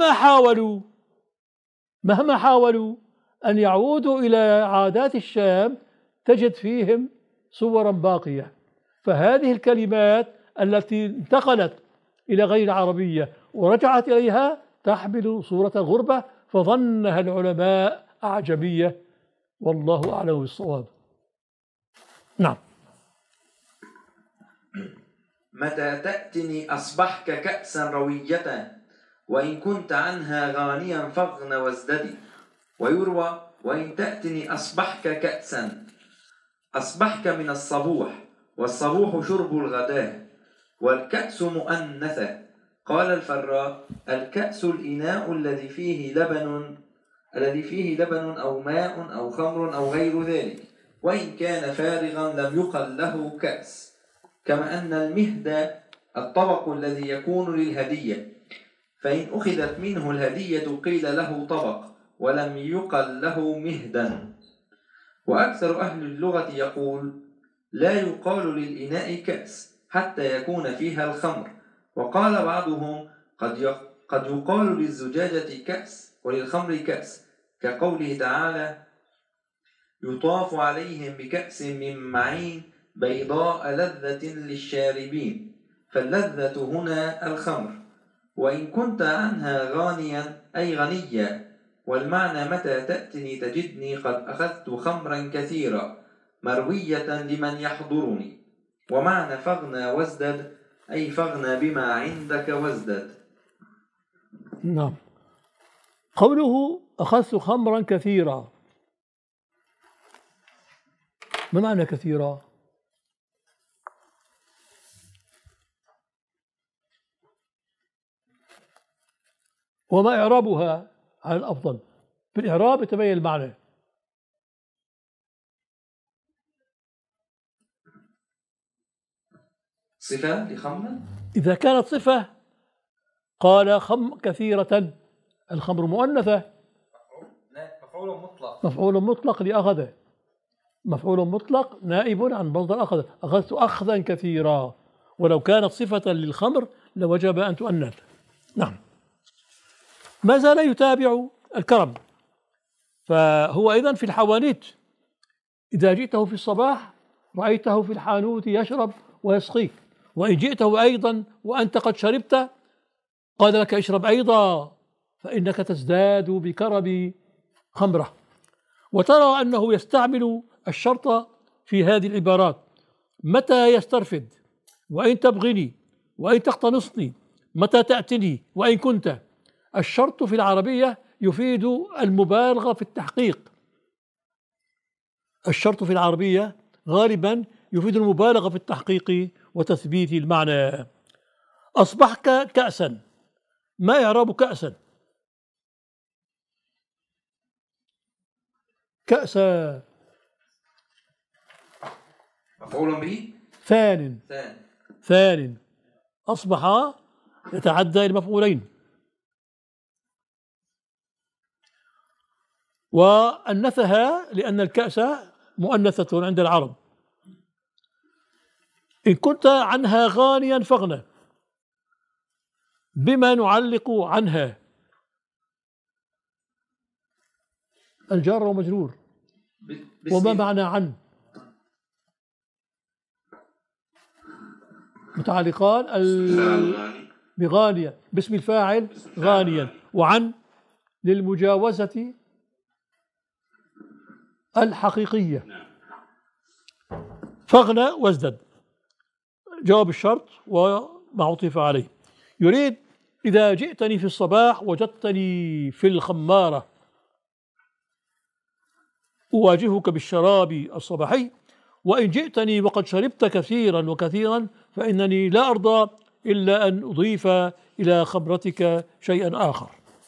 مهما حاولوا أن يعودوا إلى عادات الشام تجد فيهم صورا باقية. فهذه الكلمات التي انتقلت إلى غير العربية ورجعت إليها تحمل صورة الغربة، فظنها العلماء أعجمية، والله أعلم بالصواب. نعم. متى تأتني أصبحك كأسا روية، وإن كنت عنها غانيا فاغن وازددي. ويروى وإن تأتني أصبحك كأسا، أصبحك من الصبوح، والصبوح شرب الغداء، والكأس مؤنثة. قال الفراء الكأس الإناء الذي فيه لبن أو ماء أو خمر أو غير ذلك، وإن كان فارغا لم يقل له كأس. كما أن المهد الطبق الذي يكون للهدية، فإن أخذت منه الهدية قيل له طبق ولم يقل له مهدا. وأكثر أهل اللغة يقول لا يقال للإناء كأس حتى يكون فيها الخمر. وقال بعضهم قد يقال للزجاجة كأس وللخمر كأس، كقوله تعالى يطاف عليهم بكأس من معين بيضاء لذة للشاربين. فاللذة هنا الخمر، وإن كنت عنها غانيا أي غنيا، والمعنى متى تأتني تجدني قد أخذت خمرا كثيرا مروية لمن يحضرني. ومعنى فاغنى وازدد أي فاغنى بما عندك وازدد. نعم. قوله أخذت خمرا كثيرا، ما معنى كثيرا؟ وما إعرابها على الأفضل؟ في الإعراب يتبين المعنى. صفة لخمر؟ إذا كانت صفة قال كثيرة، الخمر مؤنثة. مفعول مطلق. مفعول مطلق لأخذ، مفعول مطلق نائب عن مصدر أخذ. أخذت أخذا كثيرا، ولو كانت صفة للخمر لوجب أن تؤنث. نعم. ما زال يتابع الكرم، فهو أيضا في الحوانيت. إذا جئته في الصباح رأيته في الحانوت يشرب ويسقيك، وإن جئته أيضا وأنت قد شربت قال لك اشرب أيضا، فإنك تزداد بكرم خمره. وترى أنه يستعمل الشرط في هذه العبارات: متى يسترفد، وإن تبغني، وإن تقتنصني، متى تأتني، وإن كنت. الشرط في العربية يفيد المبالغة في التحقيق. الشرط في العربية غالبا يفيد المبالغة في التحقيق وتثبيت المعنى. أصبحك كأسا، ما إعراب كأسا؟ كأسا مفعول به ثان أصبح يتعدى إلى مفعولين. وأنثها لأن الكأس مؤنثة عند العرب. إن كنت عنها غانيا فاغنى، بما نعلق عنها؟ الجار ومجرور. وما معنى عن؟ متعلقان بغانية باسم الفاعل غانيا، وعن للمجاوزة الحقيقية. فاغنى وازدد جواب الشرط وما عطف عليه. يريد: إذا جئتني في الصباح وجدتني في الخمارة أواجهك بالشراب الصباحي، وإن جئتني وقد شربت كثيرا وكثيرا فإنني لا أرضى إلا أن أضيف إلى خبرتك شيئا آخر.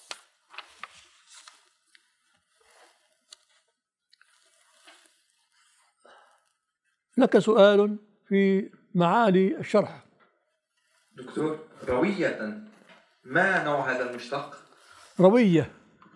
لك سؤال في معالي الشرح. دكتور، روية ما نوع هذا المشتق؟ روية،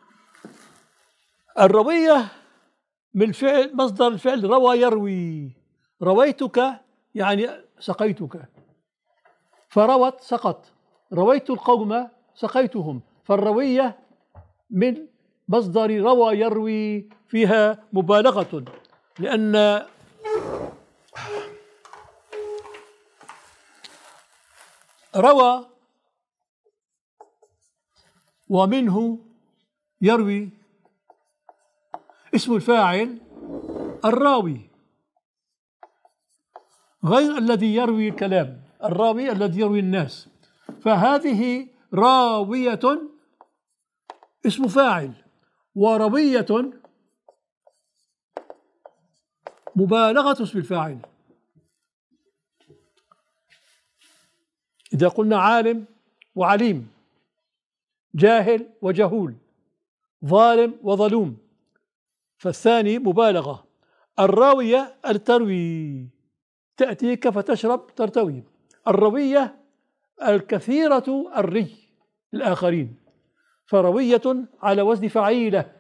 الروية من فعل مصدر الفعل روى يروي. رويتك يعني سقيتك، فروت سقط. رويت القوم سقيتهم. فالروية من مصدر روى يروي، فيها مبالغة، لأن روى ومنه يروي اسم الفاعل الراوي، غير الذي يروي الكلام. الراوي الذي يروي الناس. فهذه راوية اسم فاعل، وروية مبالغة اسم الفاعل. إذا قلنا عالم وعليم، جاهل وجهول، ظالم وظلوم، فالثاني مبالغة. الراوية التروي، تأتيك فتشرب ترتوي. الروية الكثيرة الري للآخرين، فروية على وزن فعيلة.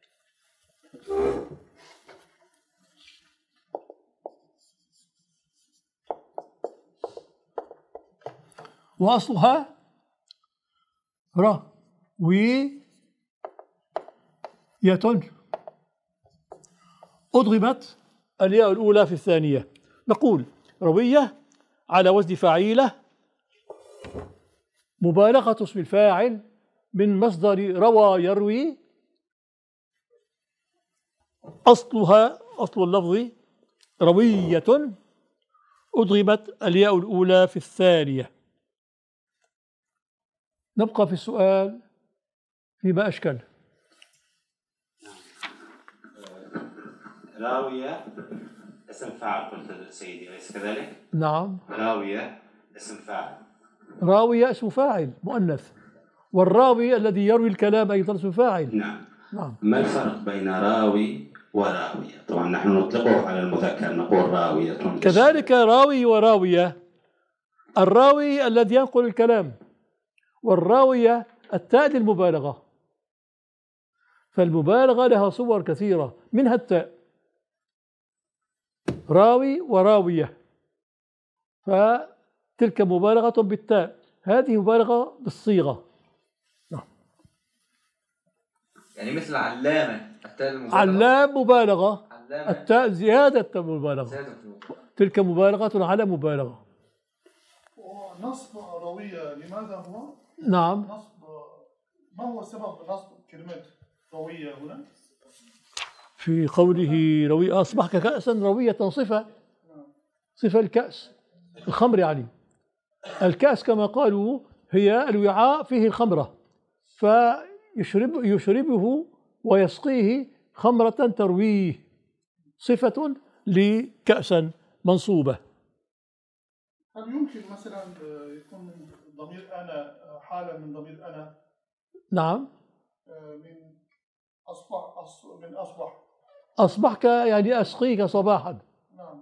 وأصلها روية، أضغمت الياء الأولى في الثانية. نقول روية على وزن فعيلة مبالغة اسم الفاعل من مصدر روى يروي، أصل اللفظ روية، أدغمت الياء الأولى في الثانية. نبقى في السؤال فيما أشكل. راوية اسم فاعل قلت سيدي، أليس كذلك؟ نعم. راوية اسم فاعل. راوية اسم فاعل مؤنث، والراوي الذي يروي الكلام أيضا اسم فاعل. نعم. نعم. ما الفرق بين راوي وراوية؟ طبعا نحن نطلقه على المذكر نقول راوية. كذلك راوي وراوية، الراوي الذي ينقل الكلام، والراوية التاء للمبالغة، فالمبالغة لها صور كثيرة منها التاء، راوي وراوية، فتلك مبالغة بالتاء، هذه مبالغة بالصيغة. يعني مثل علامة، التاء المبالغة. علام مبالغة، علامة. التاء زيادة مبالغة، تلك مبالغة على مبالغة. ونصب روية لماذا هو؟ نعم. نصب، ما هو سبب نصب كلمة روية هنا؟ في قوله روي أصبح كأسا روية، صفة الكأس، الخمر يعني. الكأس كما قالوا هي الوعاء فيه الخمرة، فيشربه ويسقيه خمرة ترويه، صفة لكأسا منصوبة. هل يمكن مثلا يكون ضمير أنا حالة من ضمير أنا؟ نعم. من أصبح أصبحك يعني أسقيك صباحا. نعم.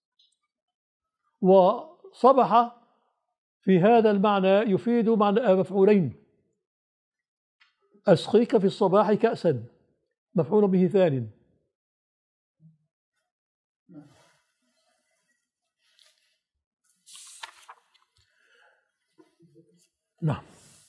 وصبح في هذا المعنى يفيد معنى مفعولين، أسقيك في الصباح كأسا، مفعول به ثان. نعم.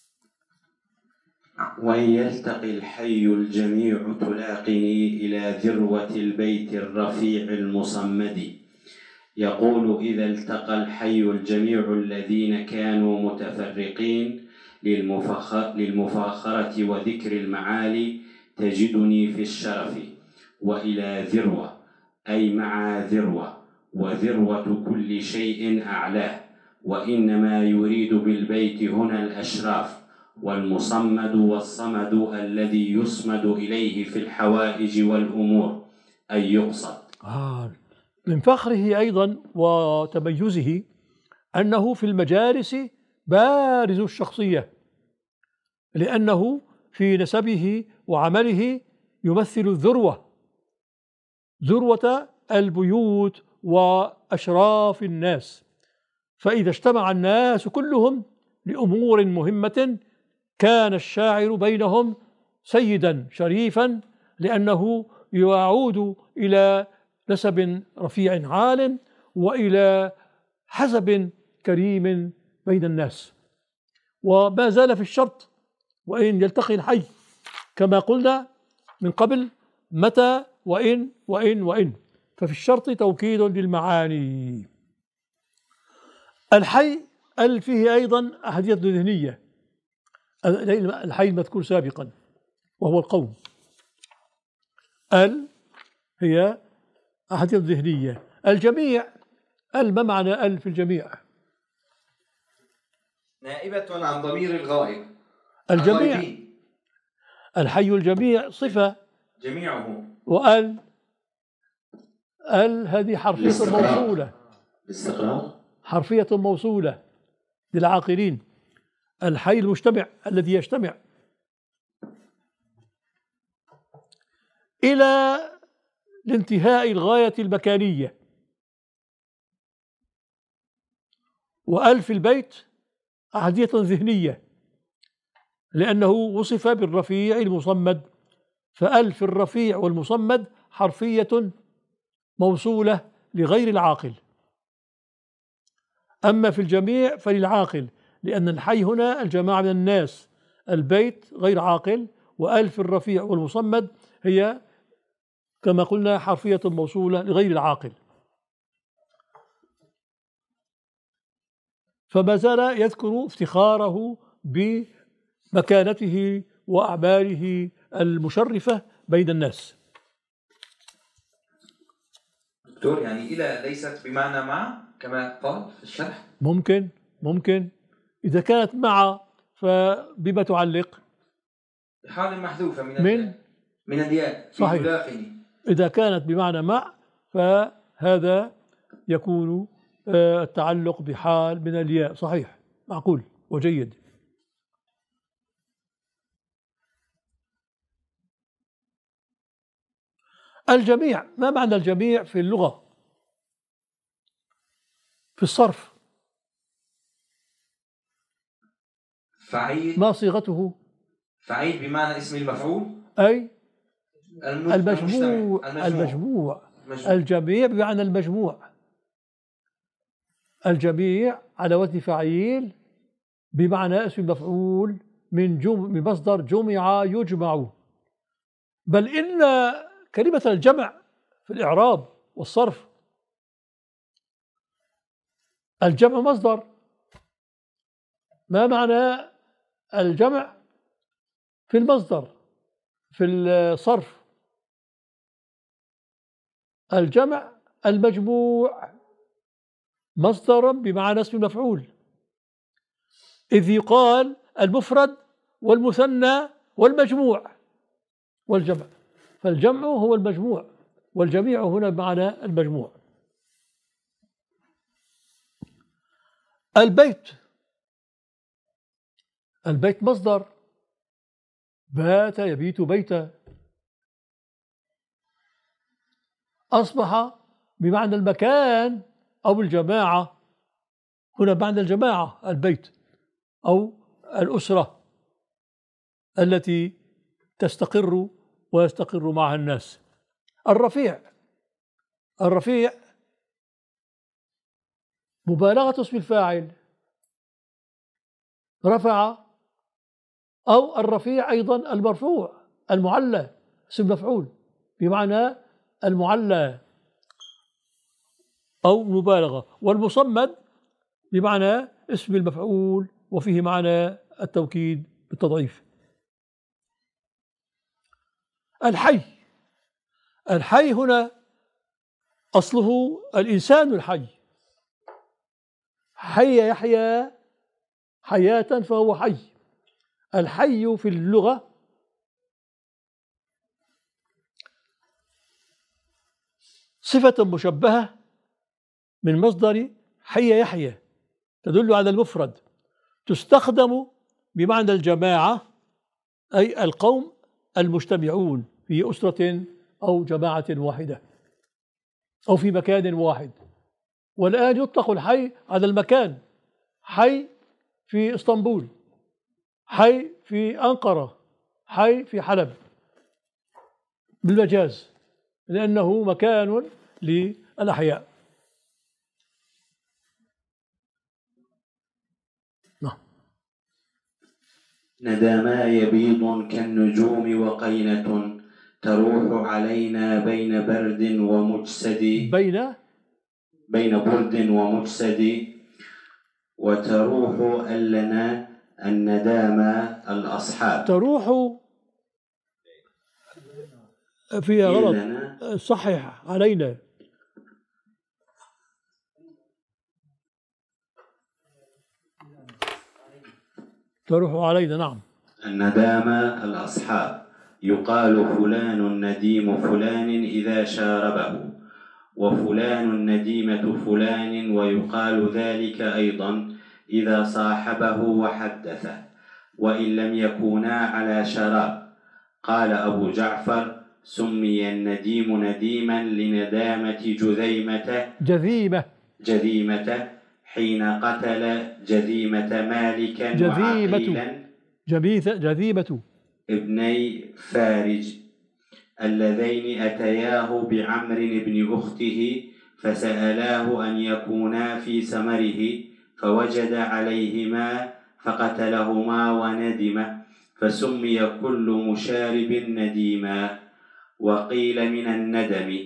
وإن يلتقي الحي الجميع تلاقني إلى ذروة البيت الرفيع المصمد. يقول إذا التقى الحي الجميع الذين كانوا متفرقين للمفاخرة وذكر المعالي تجدني في الشرف. وإلى ذروة أي مع ذروة، وذروة كل شيء أعلاه، وإنما يريد بالبيت هنا الأشراف، والمصمد والصمد الذي يصمد إليه في الحوائج والأمور أي يقصد. من فخره أيضا وتميزه أنه في المجالس بارز الشخصية، لأنه في نسبه وعمله يمثل ذروة البيوت وأشراف الناس، فإذا اجتمع الناس كلهم لأمور مهمة كان الشاعر بينهم سيدا شريفا، لأنه يعود إلى نسب رفيع عال وإلى حسب كريم بين الناس. وما زال في الشرط وإن يلتقي الحي كما قلنا من قبل، متى وإن وإن وإن، ففي الشرط توكيد للمعاني. الحي فيه أيضا أحدية ذهنية، الحي المذكور سابقا وهو القوم، هي أحدية ذهنية. الجميع، ما معنى في الجميع؟ نائبة عن ضمير الغائب. الجميع، الحي الجميع صفة جميعه، هذه حرفية موصولة، حرفية موصولة للعاقلين. الحي المجتمع الذي يجتمع إلى لانتهاء الغاية المكانية. وفي البيت أحدية ذهنية لأنه وصف بالرفيع المصمد، فألف الرفيع والمصمد حرفية موصولة لغير العاقل. أما في الجميع فللعاقل، لأن الحي هنا الجماعة من الناس، البيت غير عاقل، وألف الرفيع والمصمد هي كما قلنا حرفية موصولة لغير العاقل. فما زال يذكر افتخاره بمكانته وأعماله المشرفة بين الناس. دكتور، يعني إلى ليست بمعنى مع كما قال في الشرح؟ ممكن إذا كانت مع فبما تعلق؟ حال محذوفة من الياء. صحيح. إذا كانت بمعنى مع فهذا يكون التعلق بحال من الياء. صحيح، معقول وجيد. الجميع، ما معنى الجميع في اللغة في الصرف؟ فعيل. ما صيغته؟ فعيل بمعنى اسم المفعول، أي المجموع. الجميع بمعنى المجموع. الجميع على وزن فعيل بمعنى اسم المفعول من مصدر جمع يجمع. بل إن كلمة الجمع في الإعراب والصرف، الجمع مصدر. ما معنى الجمع في المصدر في الصرف؟ الجمع المجموع مصدرا بمعنى اسم المفعول، إذ يقال المفرد والمثنى والمجموع والجمع، فالجمع هو المجموع والجميع هنا بمعنى المجموع. البيت مصدر، بات يبيت بيتا، أصبح بمعنى المكان أو الجماعة، هنا بمعنى الجماعة البيت أو الأسرة التي تستقر ويستقر معها الناس. الرفيع مبالغة اسم الفاعل رفع، أو الرفيع أيضا المرفوع المعلى اسم مفعول بمعنى المعلى أو مبالغة، والمصمد بمعنى اسم المفعول وفيه معنى التوكيد بالتضعيف. الحي هنا أصله الإنسان الحي، حي يحيى حياة فهو حي. الحي في اللغة صفة مشبهة من مصدر حي يحيى تدل على المفرد، تستخدم بمعنى الجماعة أي القوم المجتمعون في أسرة أو جماعة واحدة أو في مكان واحد. والآن يطلق الحي على المكان، حي في اسطنبول، حي في أنقرة، حي في حلب بالمجاز، لأنه مكان للأحياء. ندما يبيض كالنجوم وقينة تروح علينا بين برد ومجسد، بين برد ومجسد، وتروح ألنا الندامى الأصحاب. تروح فيها غلط، صحيح علينا. تروح علينا، نعم. الندامى الأصحاب، يقال فلان نديم فلان إذا شاربه، وفلان نديمة فلان، ويقال ذلك أيضا إذا صاحبه وحدثه، وإن لم يكونا على شراب. قال أبو جعفر: سمي النديم نديما لندامة جذيمة حين قتل جذيمة مالك وعقيلا جذيمة ابني فارج، اللذين أتياه بعمر بن أخته فسألاه أن يكونا في سمره، فوجد عليهما فقتلهما وندم، فسمي كل مشارب نديما. وقيل من الندم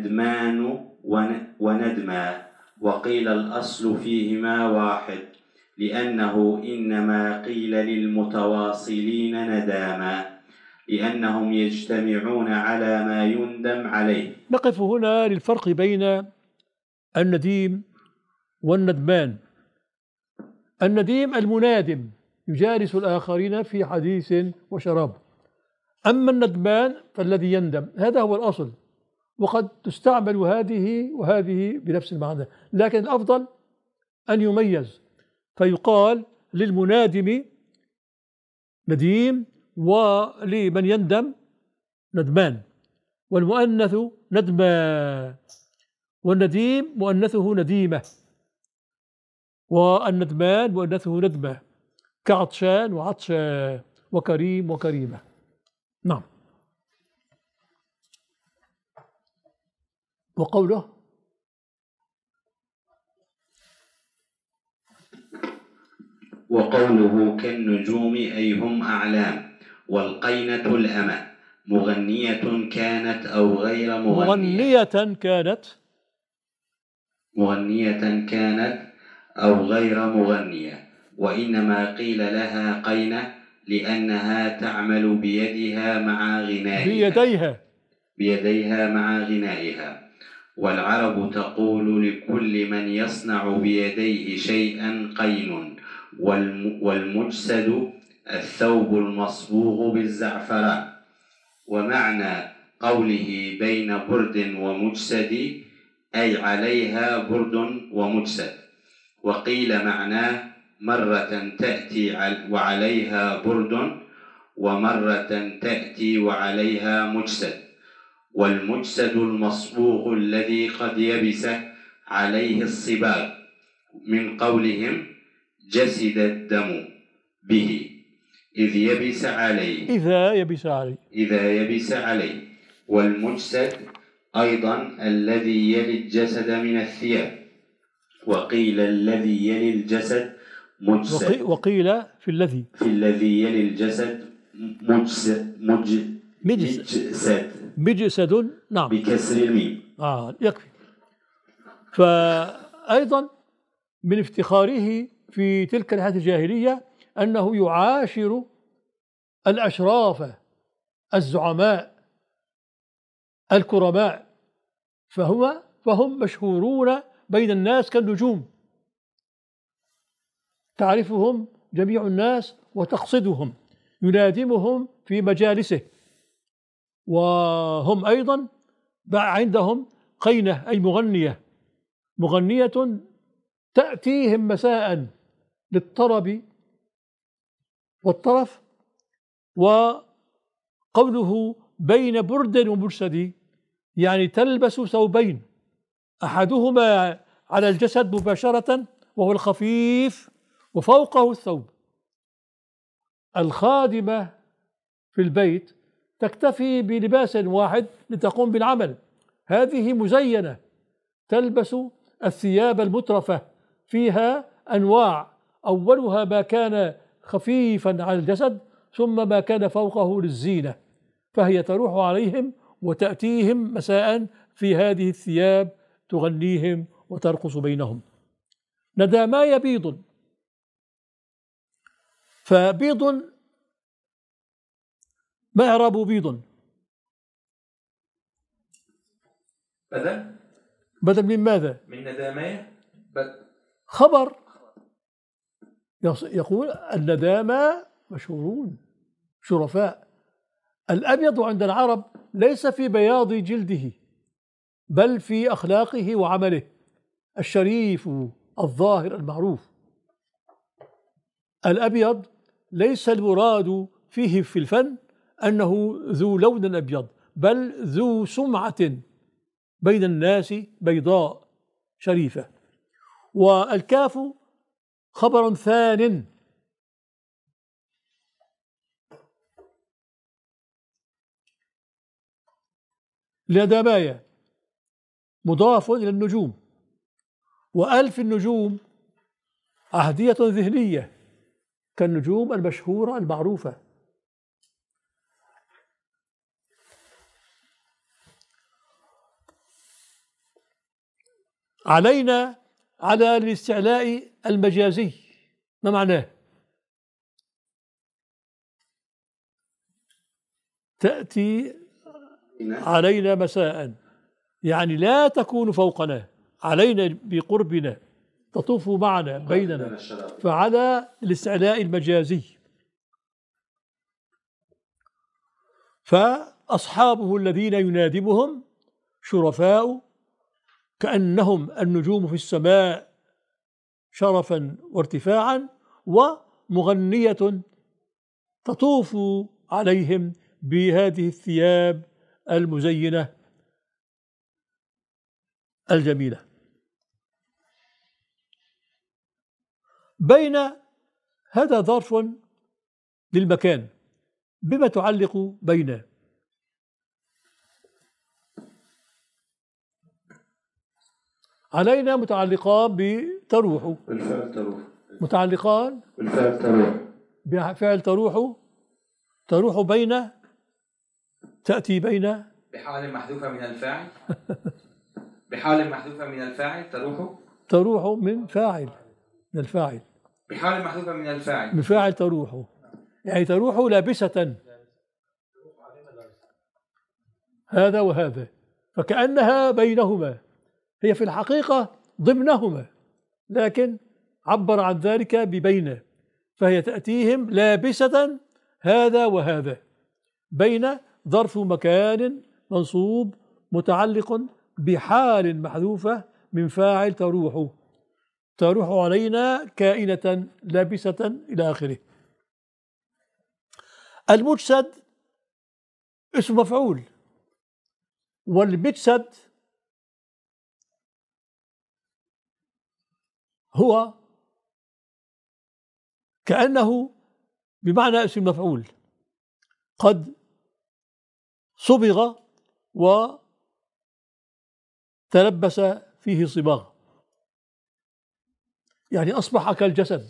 ندمان وندما، وقيل الأصل فيهما واحد، لأنه إنما قيل للمتواصلين نداما لأنهم يجتمعون على ما يندم عليه. نقف هنا للفرق بين النديم والندمان. النديم المنادم يجالس الآخرين في حديث وشراب، أما الندمان فالذي يندم، هذا هو الأصل، وقد تستعمل هذه وهذه بنفس المعنى، لكن الأفضل أن يميز فيقال للمنادم نديم ولمن يندم ندمان، والمؤنث ندما، والنديم مؤنثه نديمة، والندمان مؤنثه ندمة، كعطشان وعطشا وكريم وكريمة. نعم. وقوله كالنجوم أي هم أعلام. والقينة الأمة مغنية كانت أو غير مغنية كانت أو غير مغنية، وإنما قيل لها قينة لأنها تعمل بيديها مع غنائها. والعرب تقول لكل من يصنع بيديه شيئا قين. والمجسد الثوب المصبوغ بالزعفران. ومعنى قوله بين برد ومجسد أي عليها برد ومجسد. وقيل معناه مرة تأتي وعليها برد، ومرة تأتي وعليها مجسد. والمجسد المصبوغ الذي قد يبس عليه الصباغ، من قولهم جسد الدم به إذا يبس عليه. والمجسد أيضا الذي يلي الجسد من الثياب. وقيل الذي يلي الجسد مجسد. وقيل في الذي يلي الجسد مجسد. نعم، بكسر الميم. يكفي. فأيضا من افتخاره في تلك الحياة الجاهلية أنه يعاشر الأشراف الزعماء الكرماء، فهم مشهورون بين الناس كالنجوم، تعرفهم جميع الناس وتقصدهم، ينادمهم في مجالسه. وهم أيضا عندهم قينة أي مغنية تأتيهم مساء للطرب والطرف. وقوله بين برد ومجسد يعني تلبس ثوبين، أحدهما على الجسد مباشرة وهو الخفيف، وفوقه الثوب. الخادمة في البيت تكتفي بلباس واحد لتقوم بالعمل، هذه مزينة تلبس الثياب المترفة فيها أنواع، أولها ما كان خفيفا على الجسد ثم ما كان فوقه للزينة، فهي تروح عليهم وتأتيهم مساء في هذه الثياب تغنيهم وترقص بينهم. نداماي بيض، فبيض ما إعراب بيض؟ بدل من ماذا؟ من نداماي خبر يقول الندامى مشهورون شرفاء. الأبيض عند العرب ليس في بياض جلده بل في أخلاقه وعمله الشريف الظاهر المعروف. الأبيض ليس المراد فيه في الفن أنه ذو لون أبيض، بل ذو سمعة بين الناس بيضاء شريفة. والكاف خبر ثان، لندامايا مضاف إلى النجوم، وألف النجوم عهدية ذهنية كالنجوم المشهورة المعروفة. علينا على الاستعلاء المجازي ما معناه؟ تأتي علينا مساء، يعني لا تكون فوقنا، علينا بقربنا، تطوف معنا بيننا، فعلى الاستعلاء المجازي. فأصحابه الذين ينادبهم شرفاء كأنهم النجوم في السماء شرفا وارتفاعا، ومغنية تطوف عليهم بهذه الثياب المزينة الجميلة. بين هذا ظرف للمكان، بما تعلق بين؟ علينا متعلقان بتروح، بالفعل تروح، متعلقان بالفعل تروح، بفعل تروح، تروح بين، تأتي بين بحال محذوفة من الفاعل بحال محذوفة من الفاعل تروح، تروح من فاعل، من الفاعل، بحال محذوفة من الفاعل، من فاعل تروح، يعني تروح لابسة هذا وهذا، فكأنها بينهما، هي في الحقيقة ضمنهما، لكن عبر عن ذلك ببين، فهي تأتيهم لابسة هذا وهذا. بين ظرف مكان منصوب متعلق بحال محذوفة من فاعل تروح، تروح علينا كائنة لابسة إلى آخره. المجسد اسم مفعول، والمجسد هو كأنه بمعنى اسم مفعول قد صبغ وتلبس فيه صباغ، يعني أصبح كالجسد.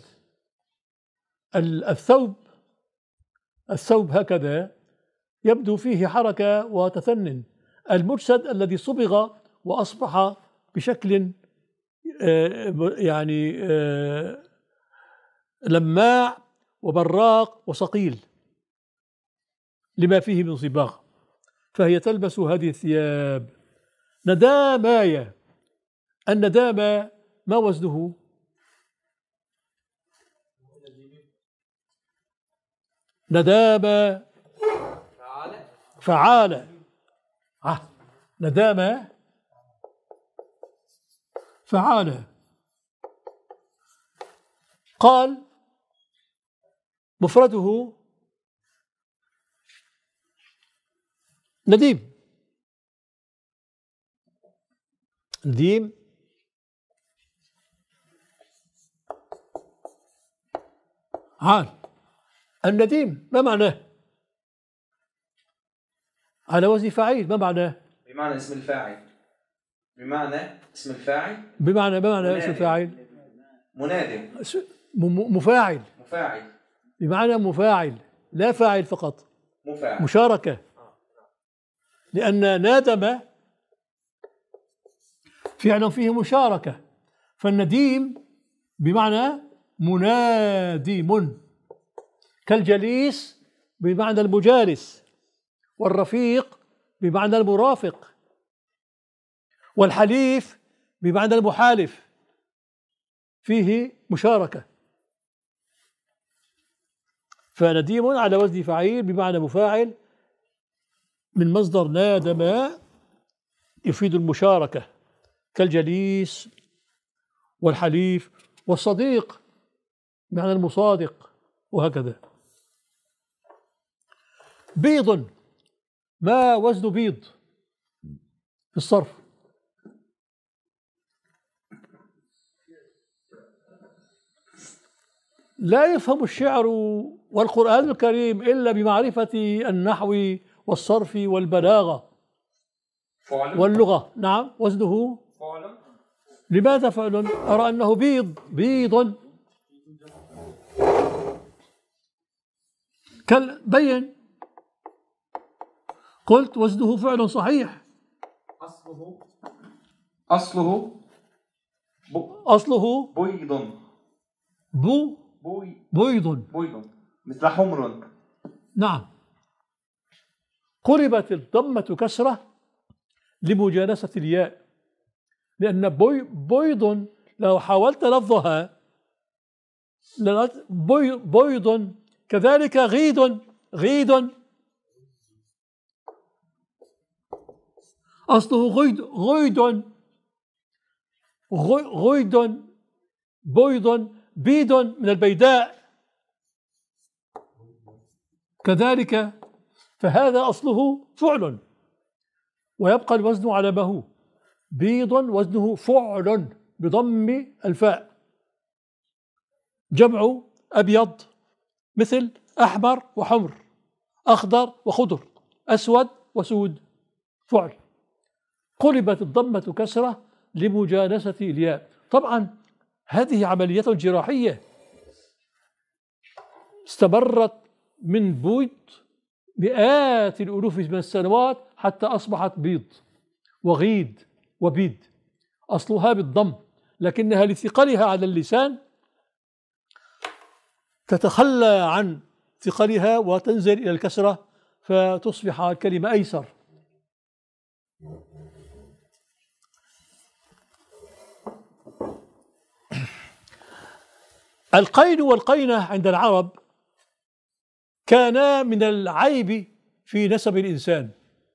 الثوب هكذا يبدو فيه حركة وتثنن. المجسد الذي صبغ وأصبح بشكل يعني لماع وبراق وصقيل لما فيه من صباغ، فهي تلبس هذه الثياب. ندامايا، الندامة ما وزنه؟ ندامة فعالة، ندامة فعالة. قال مفرده نديم، نديم عال. النديم ما معناه؟ على وزن فعيل، ما معناه؟ بمعنى اسم الفاعل، بمعنى اسم الفاعل، بمعنى اسم الفاعل منادم، مفاعل، مفاعل، بمعنى مفاعل، لا فاعل فقط، مفاعل، مشاركة، لأن نادم فعل فيه مشاركة، فالنديم بمعنى منادم، كالجليس بمعنى المجالس، والرفيق بمعنى المرافق، والحليف بمعنى المحالف، فيه مشاركة. فنديم على وزن فعيل بمعنى مفاعل من مصدر نادم يفيد المشاركة، كالجليس والحليف والصديق بمعنى المصادق، وهكذا. بيض، ما وزن بيض في الصرف؟ لا يفهم الشعر والقرآن الكريم إلا بمعرفة النحو والصرف والبلاغة واللغة. نعم، وزنه فعل. لماذا فعل؟ أرى أنه بيض بين، قلت وزنه فعل صحيح، أصله أصله بيض، بيض. بيض مثل حمر. نعم. قلبت الضمة كسرة لمجانسة الياء، لأن بيض لو حاولت لفظها بيض، كذلك غيد أصله غيد بيض بيض من البيداء كذلك، فهذا أصله فعل ويبقى الوزن على ما هو. بيض وزنه فعل بضم الفاء. جمع أبيض مثل أحمر وحمر، أخضر وخضر، أسود وسود، فعل. قلبت الضمة كسرة لمجانسة الياء. طبعا هذه عملية جراحية استمرت من بيض مئات الألوف من السنوات حتى أصبحت بيض وغيد وبيد، أصلها بالضم، لكنها لثقلها على اللسان تتخلى عن ثقلها وتنزل إلى الكسرة فتصبح الكلمة أيسر. القين والقينة عند العرب كانا من العيب في نسب الإنسان،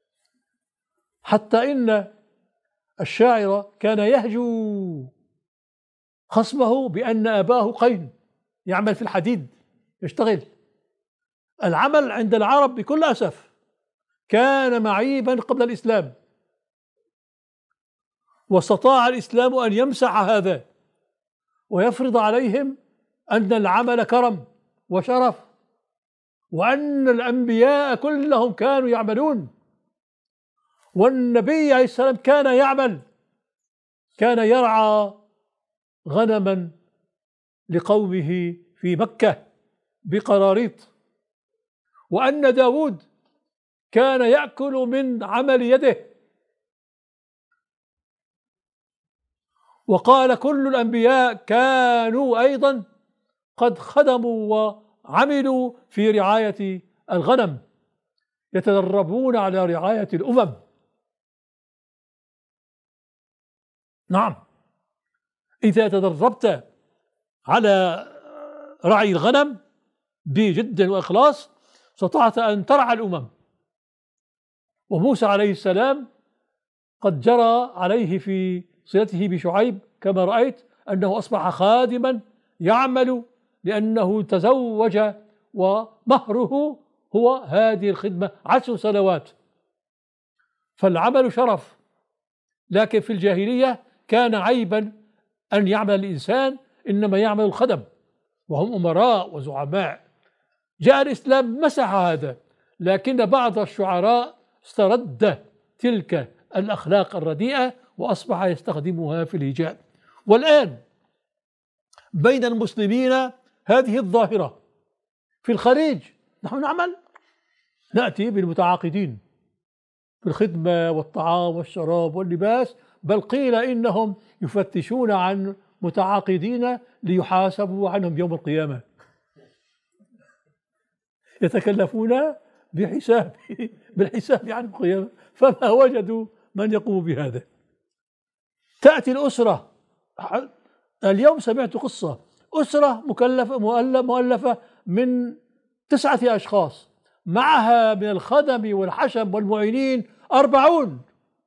حتى إن الشاعر كان يهجو خصمه بأن أباه قين يعمل في الحديد يشتغل. العمل عند العرب بكل أسف كان معيبا قبل الإسلام، واستطاع الإسلام أن يمسح هذا ويفرض عليهم أن العمل كرم وشرف، وأن الأنبياء كلهم كانوا يعملون، والنبي عليه السلام كان يعمل، كان يرعى غنما لقومه في مكة بقراريط، وأن داود كان يأكل من عمل يده. وقال كل الأنبياء كانوا أيضا قد خدموا وعملوا في رعاية الغنم، يتدربون على رعاية الأمم. نعم، إذا تدربت على رعي الغنم بجد وإخلاص استطعت أن ترعى الأمم. وموسى عليه السلام قد جرى عليه في صلته بشعيب كما رأيت أنه أصبح خادما يعمل لأنه تزوج ومهره هو هذه الخدمة 10 سنوات. فالعمل شرف، لكن في الجاهلية كان عيبا أن يعمل الإنسان، إنما يعمل الخدم وهم أمراء وزعماء. جاء الإسلام مسح هذا، لكن بعض الشعراء استرد تلك الأخلاق الرديئة وأصبح يستخدمها في الهجاء. والآن بين المسلمين هذه الظاهرة. في الخليج نحن نأتي بالمتعاقدين في الخدمة والطعام والشراب واللباس، بل قيل إنهم يفتشون عن متعاقدين ليحاسبوا عنهم يوم القيامة، يتكلفون بالحساب عن القيامة، فما وجدوا من يقوم بهذا. تأتي الأسرة. اليوم سمعت قصة أسرة مؤلفة من 9 أشخاص، معها من الخدم والحشم والمعينين 40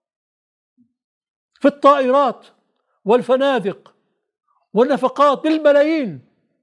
في الطائرات والفنادق والنفقات بالملايين،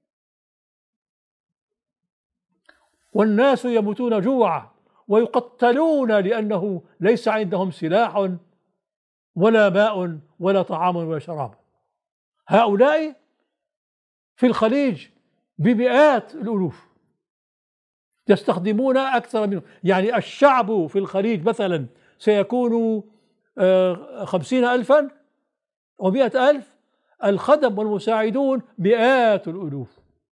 والناس يموتون جوعا ويقتلون لأنه ليس عندهم سلاح ولا ماء ولا طعام ولا شراب. هؤلاء في الخليج بمئات الألوف يستخدمون أكثر منهم. يعني الشعب في الخليج مثلا سيكون 50,000 أو 100,000، الخدم والمساعدون مئات الألوف.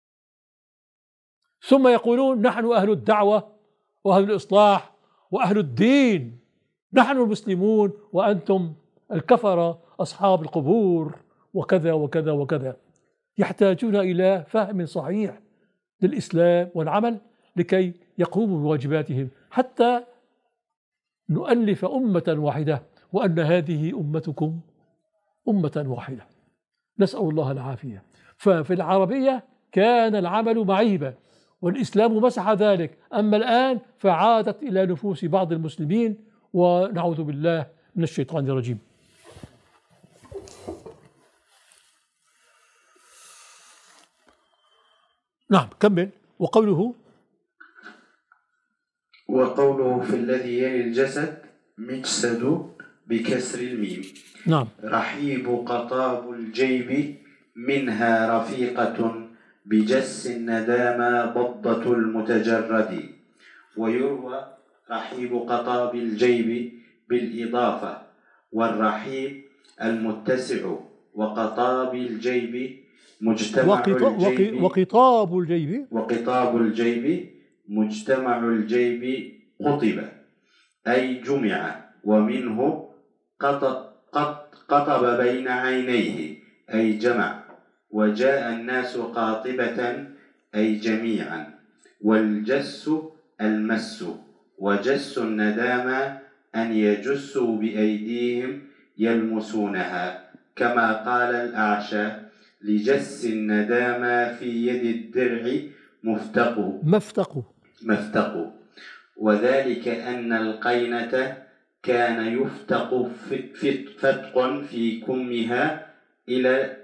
ثم يقولون نحن أهل الدعوة وأهل الإصلاح وأهل الدين، نحن المسلمون وأنتم الكفرة أصحاب القبور وكذا وكذا وكذا. يحتاجون إلى فهم صحيح للإسلام والعمل لكي يقوموا بواجباتهم، حتى نؤلف أمة واحدة، وأن هذه أمتكم أمة واحدة. نسأل الله العافية. ففي العربية كان العمل معيبا، والإسلام مسح ذلك. أما الآن فعادت إلى نفوس بعض المسلمين، ونعوذ بالله من الشيطان الرجيم. نعم كمل. وقوله في الذي يلي الجسد مجسد بكسر الميم. نعم. رحيب قطاب الجيب منها رفيقة بجس الندامى ضبة المتجرد. ويروى رحيب قطاب الجيب بالإضافة، والرحيب المتسع، وقطاب الجيب مجتمع الجيب، وقطاب الجيب مجتمع الجيب قطب أي جمع، ومنه قطب بين عينيه أي جمع. وجاء الناس قاطبة أي جميعا. والجس المس، وجس الندامى أن يجسوا بأيديهم يلمسونها، كما قال الأعشى لجس الندامى في يد الدرع مفتق. وذلك أن القينة كان يفتق فتق في كمها إلى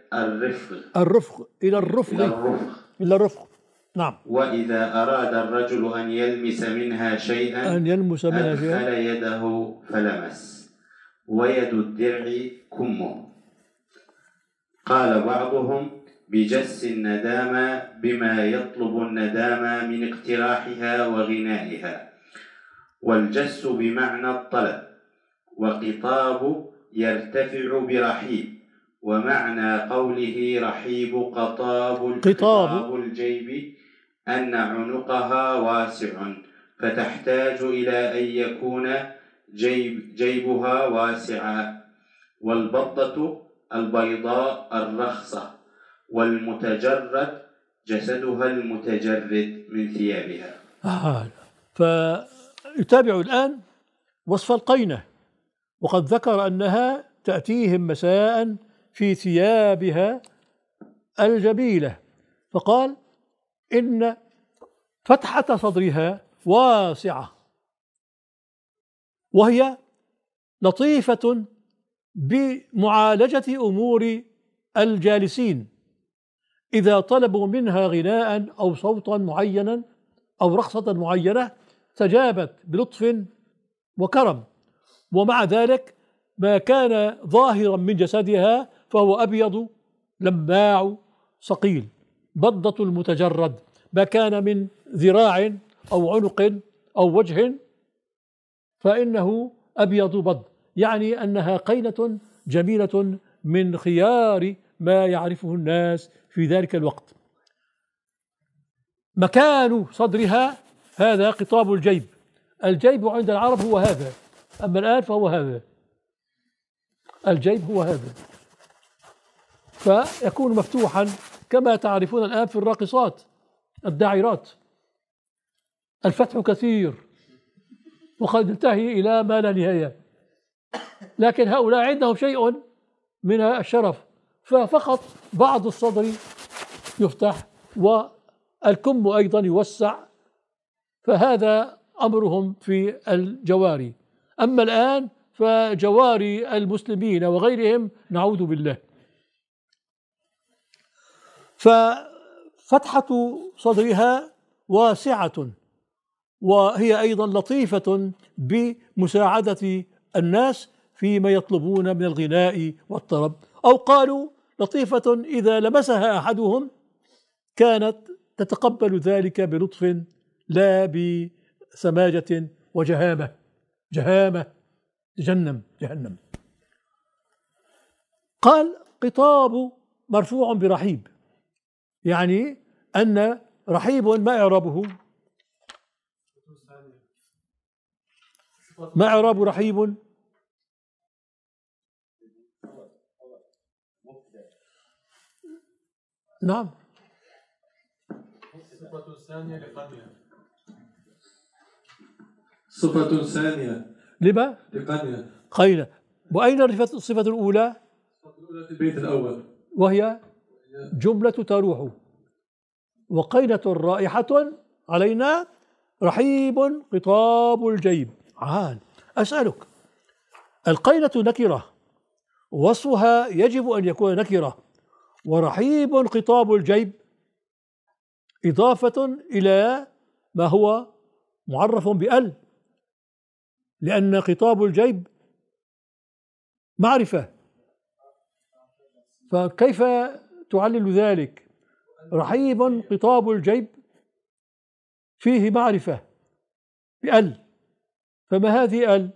الرفق. نعم. وإذا أراد الرجل أن يلمس منها شيئا أدخل يده فلمس. ويد الدرع كمه. قال بعضهم بجس الندامى بما يطلب الندامى من اقتراحها وغنائها. والجس بمعنى الطلب. وقطاب يرتفع برحيب. ومعنى قوله رحيب قطاب الجيب أن عنقها واسع، فتحتاج إلى أن يكون جيبها واسعا. والبطة البيضاء الرخصة. والمتجرد جسدها المتجرد من ثيابها. فيتابع الآن وصف القينة، وقد ذكر أنها تأتيهم مساء في ثيابها الجميلة، فقال إن فتحة صدرها واسعة، وهي لطيفة بمعالجة أمور الجالسين إذا طلبوا منها غناء أو صوتا معينا أو رقصة معينة، استجابت بلطف وكرم. ومع ذلك ما كان ظاهرا من جسدها فهو أبيض لماع صقيل، بضة المتجرد، ما كان من ذراع أو عنق أو وجه فإنه أبيض بض، يعني أنها قينة جميلة من خيار ما يعرفه الناس في ذلك الوقت. مكان صدرها هذا قطاب الجيب. الجيب عند العرب هو هذا، أما الآن فهو هذا. الجيب هو هذا، فيكون مفتوحا كما تعرفون الآن في الراقصات الداعرات، الفتح كثير وقد ينتهي إلى ما لا نهاية، لكن هؤلاء عندهم شيء من الشرف، ففقط بعض الصدر يفتح والكم أيضا يوسع، فهذا أمرهم في الجواري. أما الآن فجواري المسلمين وغيرهم نعوذ بالله. ففتحة صدرها واسعة، وهي أيضا لطيفة بمساعدة الناس فيما يطلبون من الغناء والطرب، أو قالوا لطيفة إذا لمسها أحدهم كانت تتقبل ذلك بلطف لا بسماجة وجهامة. جهنم. قال قطاب مرفوع برحيب، يعني أن رحيب ما إعرابه؟ ما إعراب رحيب؟ نعم. الصفة الثانية لقنية. صفة ثانية لما؟ لقنية. قينة. وأين الصفة الأولى؟ الصفة الأولى في البيت الأول، وهي جملة تروح. وقينة رائحة علينا رحيب قطاب الجيب. عال. أسألك، القينة نكرة، وصفها يجب أن يكون نكرة، ورحيب قطاب الجيب إضافة إلى ما هو معرف بأل، لأن قطاب الجيب معرفة، فكيف تعلل ذلك؟ رحيب قطاب الجيب فيه معرفة بأل، فما هذه أل؟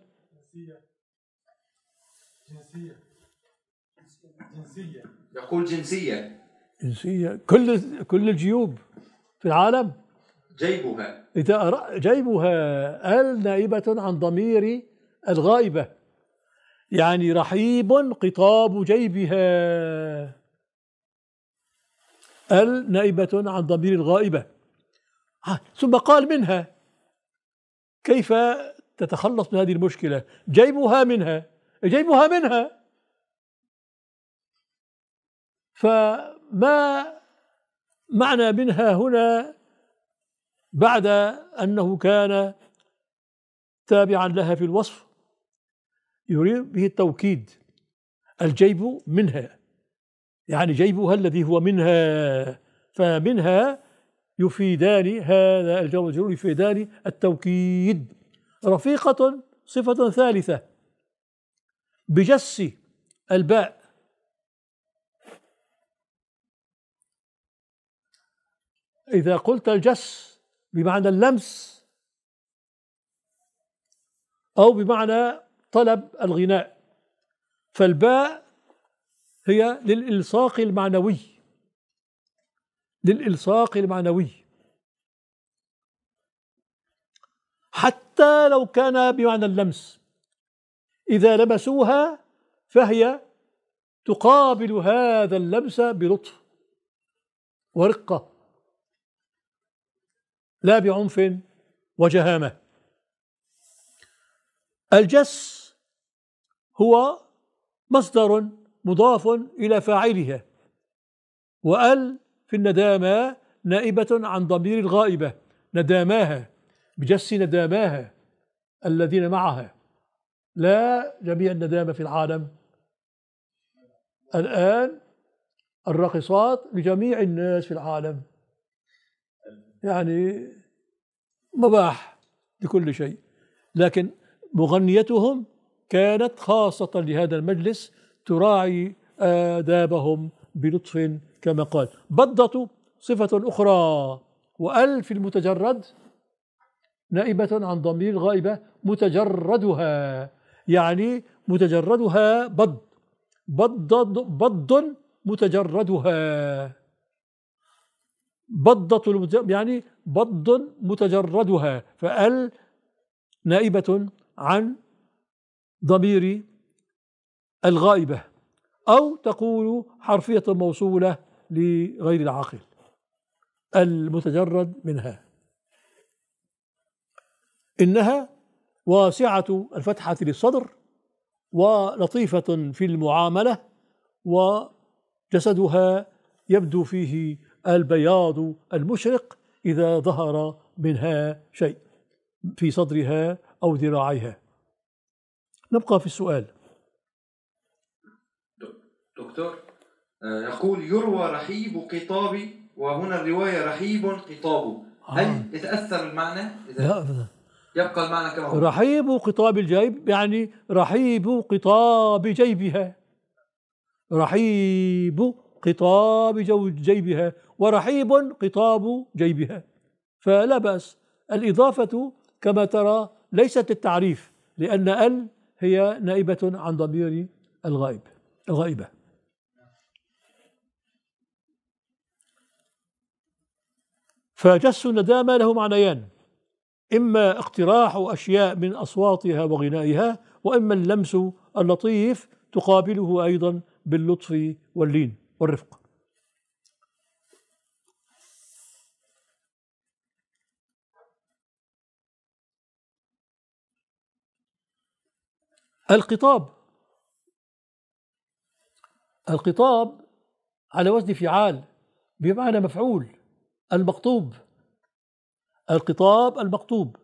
جنسية. يقول جنسية. جنسية. كل الجيوب في العالم جيبها. إذا جيبها أل نائبة عن ضمير الغائبة، يعني رحيب قطاب جيبها، أل نائبة عن ضمير الغائبة. ثم قال منها. كيف تتخلص من هذه المشكلة؟ جيبها منها، جيبها منها. فما معنى منها هنا بعد أنه كان تابعا لها في الوصف؟ يريد به التوكيد. الجيب منها يعني جيبها الذي هو منها، فمنها يفيدان، هذا الجار والمجرور يفيدان التوكيد. رفيقة صفة ثالثة بجس الباء. إذا قلت الجس بمعنى اللمس أو بمعنى طلب الغناء، فالباء هي للإلصاق المعنوي، للإلصاق المعنوي، حتى لو كان بمعنى اللمس. إذا لمسوها فهي تقابل هذا اللمس بلطف ورقة، لا بعنف وجهامة. الجس هو مصدر مضاف إلى فاعلها، وأل في الندامة نائبة عن ضمير الغائبة، نداماها، بجس نداماها الذين معها، لا جميع الندامة في العالم. الآن الراقصات لجميع الناس في العالم، يعني مباح لكل شيء، لكن مغنيتهم كانت خاصة لهذا المجلس، تراعي آدابهم بلطف كما قال. بضة صفة أخرى، وأل في المتجرد نائبة عن ضمير الغائبة، متجردها يعني متجردها بض متجردها، بضة يعني بض متجردها، فأل نائبة عن ضمير الغائبة، أو تقول حرفية موصولة لغير العاقل المتجرد منها. إنها واسعة الفتحة للصدر، ولطيفة في المعاملة، وجسدها يبدو فيه البياض المشرق إذا ظهر منها شيء في صدرها أو ذراعيها. نبقى في السؤال. دكتور يقول يروى رحيب قطابي، وهنا الرواية رحيب قطاب، هل يتأثر المعنى؟ لا أبدا، يبقى المعنى كما هو. رحيب قطاب الجيب يعني رحيب قطاب جيبها، رحيب قطاب جيبها، ورحيب قطاب جيبها، فلا بأس. الإضافة كما ترى ليست التعريف، لأن ال هي نائبة عن ضمير الغائبة. فجس الندامة له معنيان: إما اقتراح أشياء من أصواتها وغنائها، وإما اللمس اللطيف تقابله أيضا باللطف واللين والرفق. الخطاب على وزن فعال بمعنى مفعول، المقطوب، الخطاب المقطوب.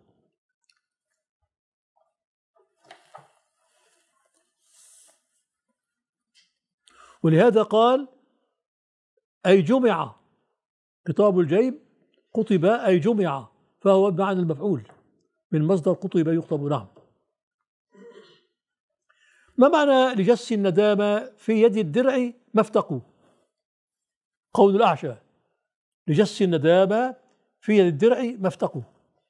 ولهذا قال أي جمع، خطاب الجيب قطب أي جمع، فهو بمعنى المفعول من مصدر قطب يخطب. نعم. ما معنى لجس الندامة في يد الدرع مفتق؟ قول الأعشى لجس الندامة في يد الدرع مفتق.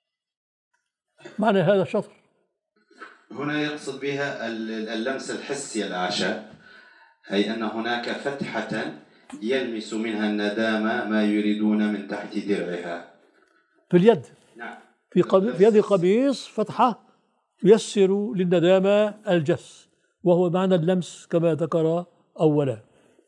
معنى هذا الشطر هنا يقصد بها اللمس الحسي الأعشى، أي أن هناك فتحة يلمس منها الندامة ما يريدون من تحت درعها في اليد. نعم. في يد القميص فتحة ييسر للندامة الجس، وهو معنى اللمس كما ذكر أولا.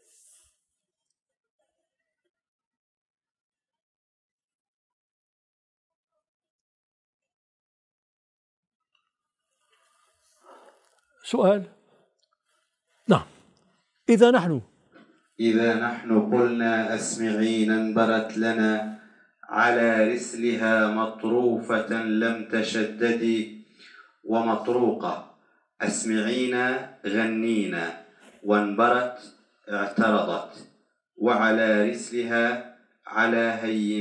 سؤال. نعم. إذا نحن قلنا أسمعين انبرت لنا على رسلها مطروفة لم تشدد ومطروقة، أسمعينا غنينا وانبرت اعترضت، وعلى رسلها على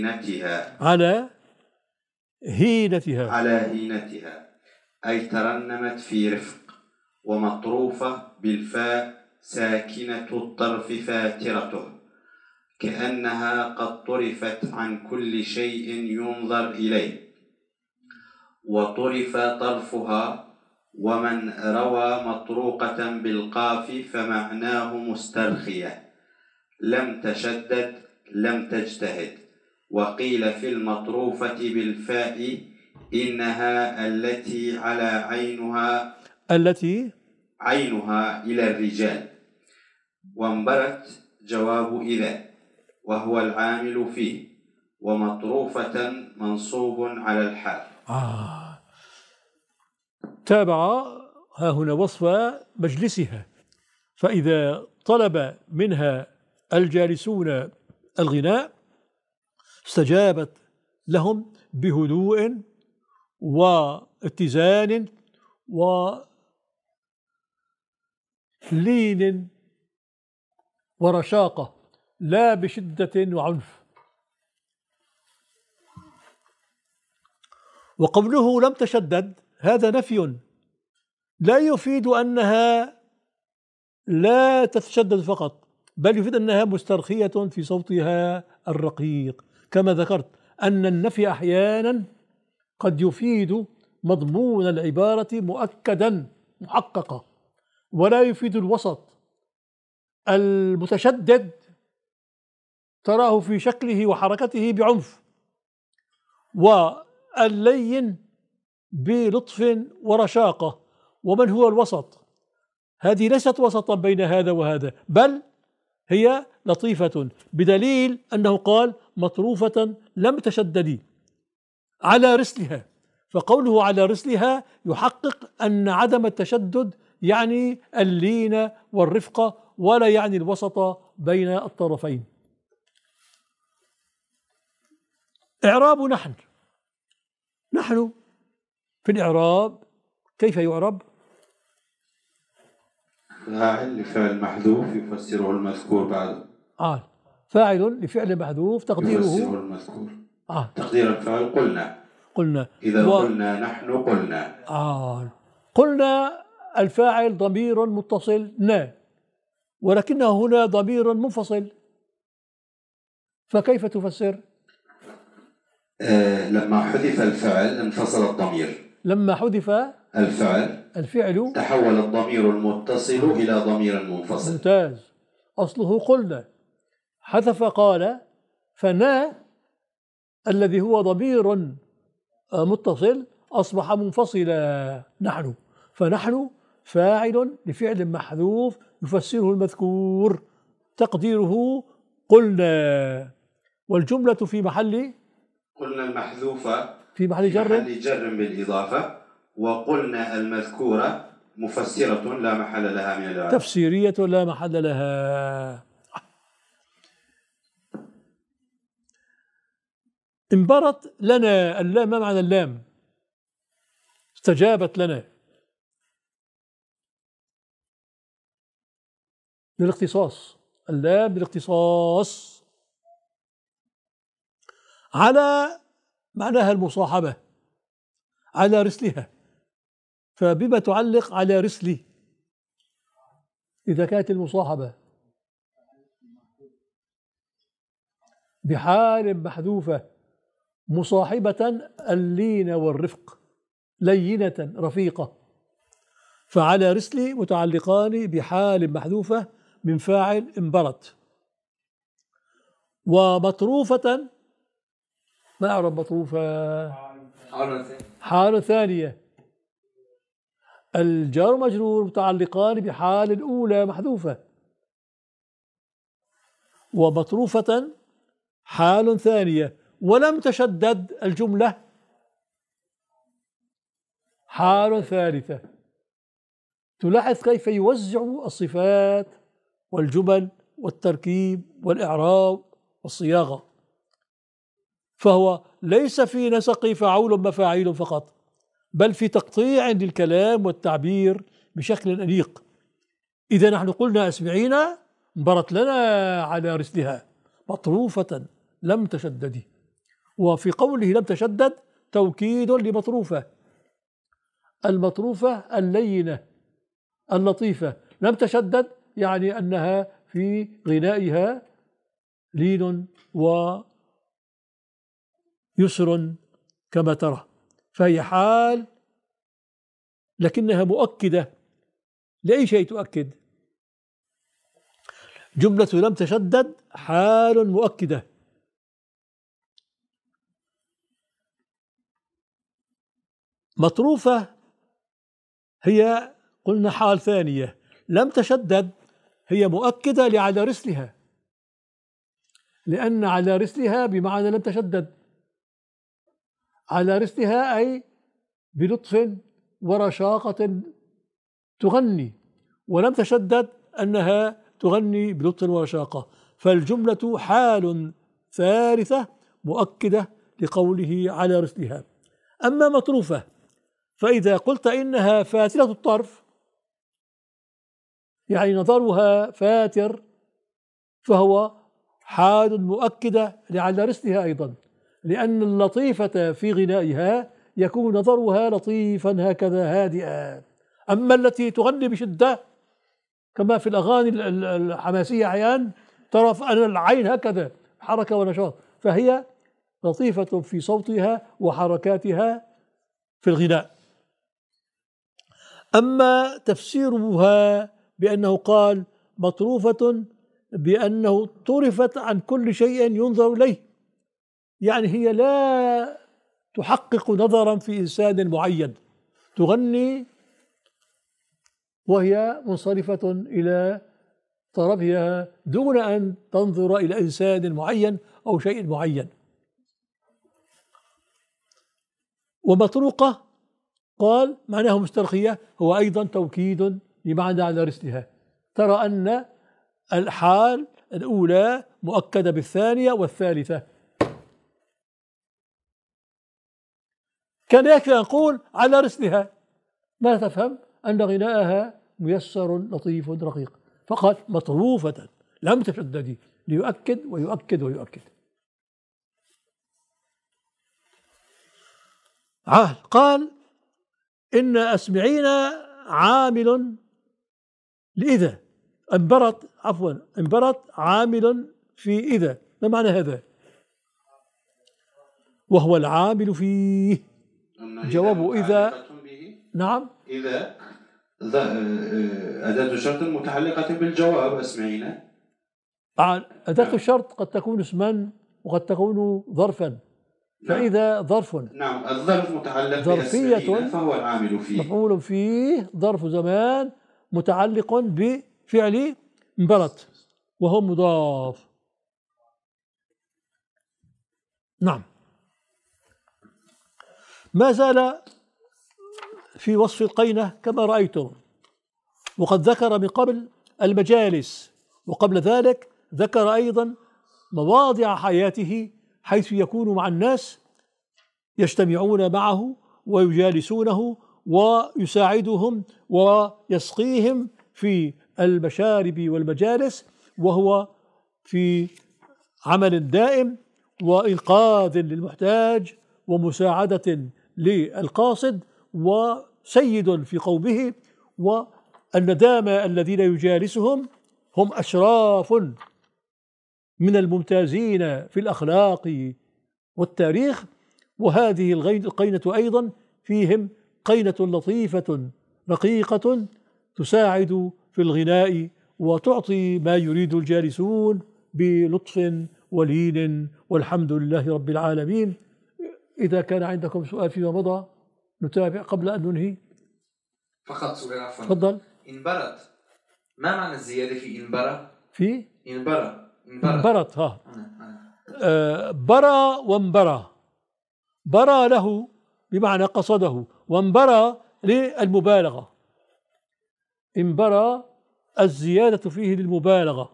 هينتها أي ترنمت في رفق، ومطروفة بالفاء ساكنة الطرف فاترته، كأنها قد طرفت عن كل شيء ينظر إليه، وطرف طرفها. ومن روى مطروقة بالقاف فمعناه مسترخية، لم تشدد لم تجتهد. وقيل في المطروفة بالفاء إنها التي على عينها إلى الرجال. وانبرت جواب إذا وهو العامل فيه، ومطروفة منصوب على الحال. تابع ها هنا وصف مجلسها، فإذا طلب منها الجالسون الغناء استجابت لهم بهدوء واتزان ولين ورشاقة، لا بشدة وعنف. وقوله لم تشدد هذا نفي لا يفيد أنها لا تتشدد فقط، بل يفيد أنها مسترخية في صوتها الرقيق، كما ذكرت أن النفي أحيانا قد يفيد مضمون العبارة مؤكدا محققة، ولا يفيد الوسط. المتشدد تراه في شكله وحركته بعنف، واللين بلطف ورشاقة. ومن هو الوسط؟ هذه ليست وسطا بين هذا وهذا، بل هي لطيفة، بدليل أنه قال مطروفة لم تشددي على رسلها. فقوله على رسلها يحقق أن عدم التشدد يعني اللين والرفقة، ولا يعني الوسط بين الطرفين. إعراب نحن في الإعراب كيف يعرب؟ فاعل لفعل محذوف يفسره المذكور بعد. فاعل لفعل محذوف تقديره يفسره المذكور. تقدير الفعل قلنا إذا قلنا نحن قلنا الفاعل ضمير متصل ولكنه هنا ضمير منفصل، فكيف تفسر؟ لما حذف الفعل انفصل الضمير. لما حذف الفعل تحول الضمير المتصل إلى ضمير منفصل. ممتاز. أصله قلنا، حذف قال، فنا الذي هو ضمير متصل أصبح منفصلا. فنحن فاعل لفعل محذوف يفسره المذكور تقديره قلنا، والجملة في محل قلنا المحذوفة في محل جر بالإضافة، وقلنا المذكورة مفسرة لا محل لها من الإعراب. تفسيرية لا محل لها. انبرت لنا اللام. ما معنى اللام؟ استجابت لنا للاختصاص. اللام للاختصاص على معناها المصاحبة، على رسلها. فبما تعلق على رسلي إذا كانت المصاحبة بحال محذوفة مصاحبة اللين والرفق، لينة رفيقة، فعلى رسلي متعلقان بحال محذوفة من فاعل انبرت. ومطروفة، ما أعرف مطروفة؟ حال ثانية. الجار مجرور متعلقان بحال الأولى محذوفة، ومطروفة حال ثانية. ولم تشدد الجملة حال ثالثة. تلاحظ كيف يوزع الصفات والجمل والتركيب والإعراب والصياغة، فهو ليس في نسق فعول مفاعيل فقط، بل في تقطيع للكلام والتعبير بشكل أنيق. إذا نحن قلنا أسمعينا انبرت لنا على رسلها مطروفة لم تشدد. وفي قوله لم تشدد توكيد لمطروفة. المطروفة اللينة اللطيفة، لم تشدد يعني أنها في غنائها لين ويسر كما ترى، فهي حال لكنها مؤكدة. لأي شيء تؤكد؟ جملة لم تشدد حال مؤكدة. مطروفة هي قلنا حال ثانية. لم تشدد هي مؤكدة لعلى رسلها، لأن على رسلها بمعنى لم تشدد. على رسلها أي بلطف ورشاقة تغني، ولم تشدد أنها تغني بلطف ورشاقة. فالجملة حال ثالثة مؤكدة لقوله على رسلها. أما مطروفة فإذا قلت إنها فاترة الطرف يعني نظرها فاتر، فهو حال مؤكدة لعلى رسلها أيضا، لأن اللطيفة في غنائها يكون نظرها لطيفا هكذا هادئا. أما التي تغني بشدة كما في الأغاني الحماسية أحيانا ترى أن العين هكذا حركة ونشاط، فهي لطيفة في صوتها وحركاتها في الغناء. أما تفسيرها بأنه قال مطروفة بأنه طرفت عن كل شيء ينظر إليه، يعني هي لا تحقق نظرا في إنسان معين، تغني وهي منصرفة إلى طرفها دون أن تنظر إلى إنسان معين أو شيء معين. ومطروقة قال معناه مسترخية، هو أيضا توكيد لمعنى على رسلها. ترى أن الحال الأولى مؤكدة بالثانية والثالثة. كان يكفي أن نقول على رسلها، ما تفهم أن غناءها ميسر لطيف رقيق، فقال مطروفة لم تشدد ليؤكد ويؤكد ويؤكد. قال إن أسمعينا عامل لإذا انبرت عامل في إذا. ما معنى هذا؟ وهو العامل فيه. جواب إذا نعم إذا أداة شرط متعلقة بالجواب أسمعينا. أداة الشرط قد تكون اسما وقد تكون ظرفا، فإذا ظرف. نعم الظرف متعلق بأسمعينا فهو العامل فيه. مفعول فيه ظرف زمان متعلق بفعل انبرت وهو مضاف. نعم. ما زال في وصف القينة كما رأيتم وقد ذكر من قبل المجالس، وقبل ذلك ذكر أيضا مواضع حياته حيث يكون مع الناس يجتمعون معه ويجالسونه ويساعدهم ويسقيهم في المشارب والمجالس، وهو في عمل دائم وإنقاذ للمحتاج ومساعدة للقاصد وسيد في قومه. والندامى الذين يجالسهم هم أشراف من الممتازين في الأخلاق والتاريخ. وهذه القينة أيضا فيهم قينة لطيفة رقيقة تساعد في الغناء وتعطي ما يريد الجالسون بلطف ولين، والحمد لله رب العالمين. إذا كان عندكم سؤال فيما مضى نتابع قبل أن ننهي. فقط سؤال، عفوا. تفضل. انبرت، ما معنى الزيادة في انبرى؟ في انبرت برى وانبرى. برى له بمعنى قصده، وانبرى للمبالغة. انبرى الزيادة فيه للمبالغة.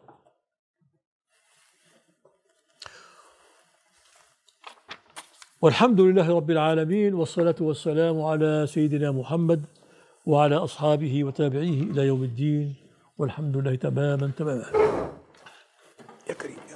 والحمد لله رب العالمين، والصلاة والسلام على سيدنا محمد وعلى أصحابه وتابعيه إلى يوم الدين، والحمد لله تماما. يا كريم.